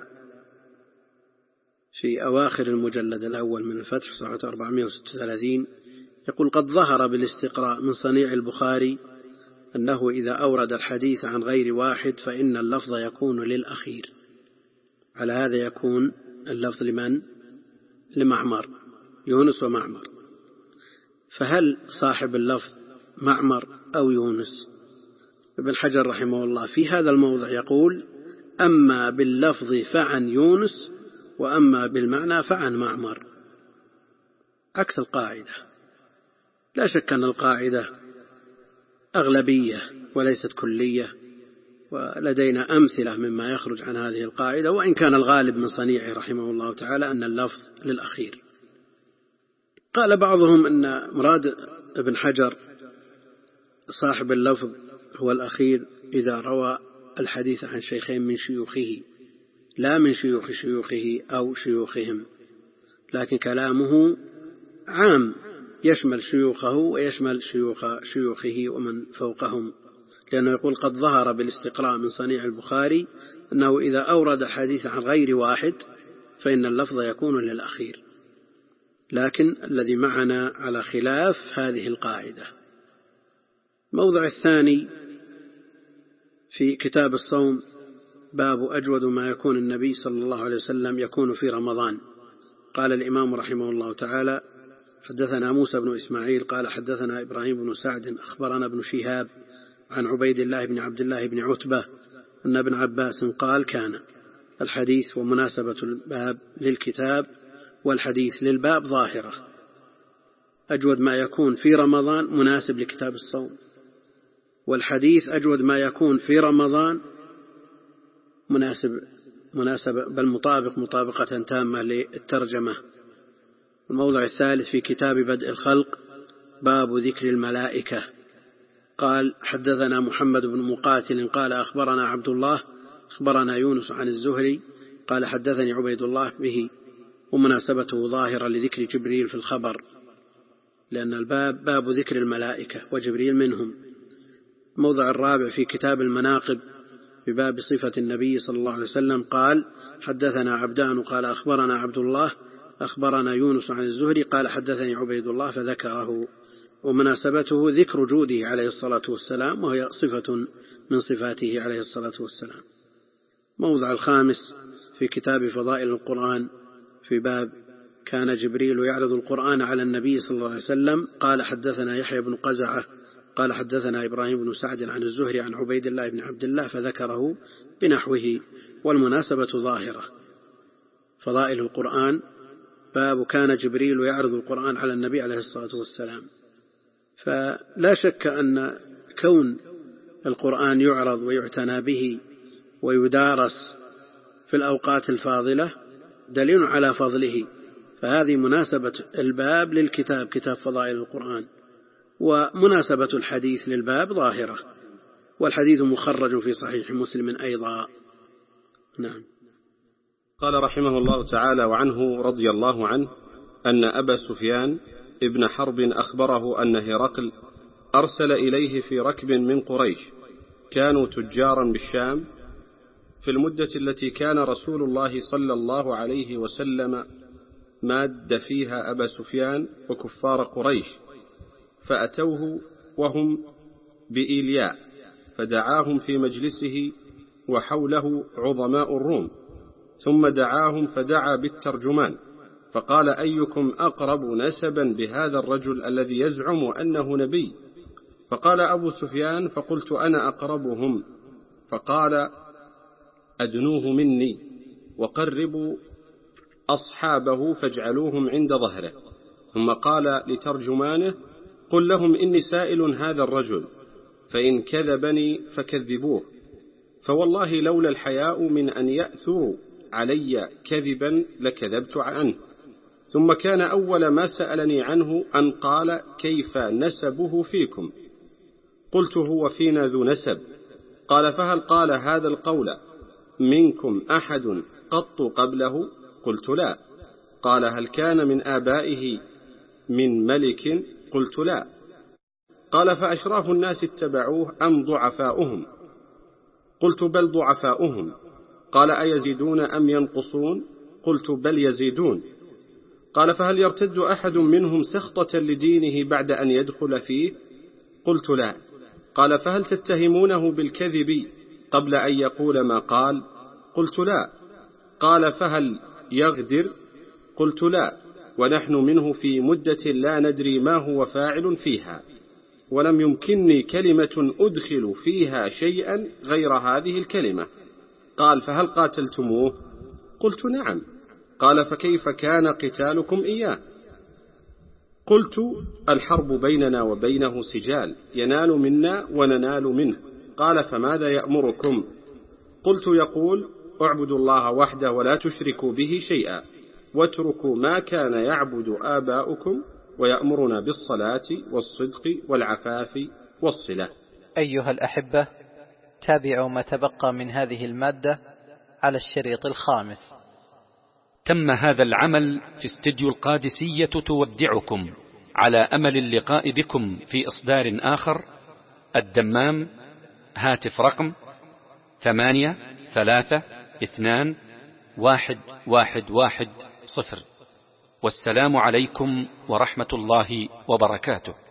في أواخر المجلد الأول من الفتح صفحة أربعمائة وستة وثلاثين يقول قد ظهر بالاستقراء من صنيع البخاري أنه إذا أورد الحديث عن غير واحد فإن اللفظ يكون للأخير، على هذا يكون اللفظ لمن؟ لمعمر، يونس ومعمر. فهل صاحب اللفظ معمر أو يونس؟ ابن حجر رحمه الله في هذا الموضع يقول: أما باللفظ فعن يونس، وأما بالمعنى فعن معمر، عكس القاعدة. لا شك أن القاعدة أغلبية وليست كلية، ولدينا أمثلة مما يخرج عن هذه القاعدة، وإن كان الغالب من صنيعه رحمه الله تعالى أن اللفظ للأخير. قال بعضهم أن مراد ابن حجر صاحب اللفظ هو الأخير إذا روى الحديث عن شيخين من شيوخه، لا من شيوخ شيوخه أو شيوخهم، لكن كلامه عام يشمل شيوخه ويشمل شيوخ شيوخه ومن فوقهم، لأنه يقول: قد ظهر بالاستقراء من صنيع البخاري أنه إذا أورد حديث عن غير واحد فإن اللفظ يكون للأخير، لكن الذي معنا على خلاف هذه القاعدة. الموضع الثاني في كتاب الصوم، باب أجود ما يكون النبي صلى الله عليه وسلم يكون في رمضان. قال الإمام رحمه الله تعالى: حدثنا موسى بن إسماعيل قال حدثنا إبراهيم بن سعد أخبرنا ابن شهاب عن عبيد الله بن عبد الله بن عتبة أن ابن عباس قال: كان الحديث ومناسبة الباب للكتاب والحديث للباب ظاهرة. أجود ما يكون في رمضان مناسب لكتاب الصوم، والحديث أجود ما يكون في رمضان مناسب مناسب بل مطابق مطابقة تامة للترجمة. الموضع الثالث في كتاب بدء الخلق، باب ذكر الملائكة. قال: حدثنا محمد بن مقاتل قال أخبرنا عبد الله أخبرنا يونس عن الزهري قال حدثني عبيد الله به، ومناسبته ظاهرة لذكر جبريل في الخبر، لأن الباب باب ذكر الملائكة وجبريل منهم. الموضع الرابع في كتاب المناقب بباب صفة النبي صلى الله عليه وسلم، قال: حدثنا عبدان قال أخبرنا عبد الله أخبرنا يونس عن الزهري قال حدثني عبيد الله فذكره، ومناسبته ذكر جوده عليه الصلاة والسلام، وهي صفة من صفاته عليه الصلاة والسلام. موضع الخامس في كتاب فضائل القرآن في باب كان جبريل يعرض القرآن على النبي صلى الله عليه وسلم، قال حدثنا يحيى بن قزعة قال حدثنا إبراهيم بن سعد عن الزهري عن عبيد الله بن عبد الله فذكره بنحوه، والمناسبة ظاهرة. فضائل القرآن باب كان جبريل يعرض القرآن على النبي عليه الصلاة والسلام. فلا شك أن كون القرآن يعرض ويعتنى به ويدارس في الأوقات الفاضلة دليل على فضله، فهذه مناسبة الباب للكتاب، كتاب فضائل القرآن، ومناسبة الحديث للباب ظاهرة، والحديث مخرج في صحيح مسلم أيضا. نعم. قال رحمه الله تعالى: وعنه رضي الله عنه أن أبا سفيان ابن حرب أخبره أن هرقل أرسل إليه في ركب من قريش كانوا تجارا بالشام في المدة التي كان رسول الله صلى الله عليه وسلم ماد فيها أبا سفيان وكفار قريش، فأتوه وهم بإيلياء فدعاهم في مجلسه وحوله عظماء الروم، ثم دعاهم فدعا بالترجمان فقال: أيكم أقرب نسبا بهذا الرجل الذي يزعم أنه نبي؟ فقال أبو سفيان: فقلت أنا أقربهم. فقال: أدنوه مني وقربوا أصحابه فاجعلوهم عند ظهره. ثم قال لترجمانه: قل لهم إني سائل هذا الرجل، فإن كذبني فكذبوه، فوالله لولا الحياء من أن يأثروا علي كذبا لكذبت عنه. ثم كان أول ما سألني عنه أن قال: كيف نسبه فيكم؟ قلت: هو فينا ذو نسب. قال: فهل قال هذا القول منكم أحد قط قبله؟ قلت: لا. قال: هل كان من آبائه من ملك؟ قلت: لا. قال: فأشراف الناس اتبعوه أم ضعفاؤهم؟ قلت: بل ضعفاؤهم. قال: أيزيدون أم ينقصون؟ قلت: بل يزيدون. قال: فهل يرتد أحد منهم سخطة لدينه بعد أن يدخل فيه؟ قلت: لا. قال: فهل تتهمونه بالكذب قبل أن يقول ما قال؟ قلت: لا. قال: فهل يغدر؟ قلت: لا. ونحن منه في مدة لا ندري ما هو فاعل فيها، ولم يمكنني كلمة أدخل فيها شيئا غير هذه الكلمة. قال: فهل قاتلتموه؟ قلت: نعم. قال: فكيف كان قتالكم إياه؟ قلت: الحرب بيننا وبينه سجال، ينال منا وننال منه. قال: فماذا يأمركم؟ قلت: يقول: اعبدوا الله وحده ولا تشركوا به شيئا، واتركوا ما كان يعبد آباؤكم، ويأمرنا بالصلاة والصدق والعفاف والصلة. أيها الأحبة، تابعوا ما تبقى من هذه المادة على الشريط الخامس. تم هذا العمل في استديو القادسية تودعكم على أمل اللقاء بكم في إصدار آخر. الدمام، هاتف رقم ثمانية ثلاثة اثنان واحد واحد واحد صفر. والسلام عليكم ورحمة الله وبركاته.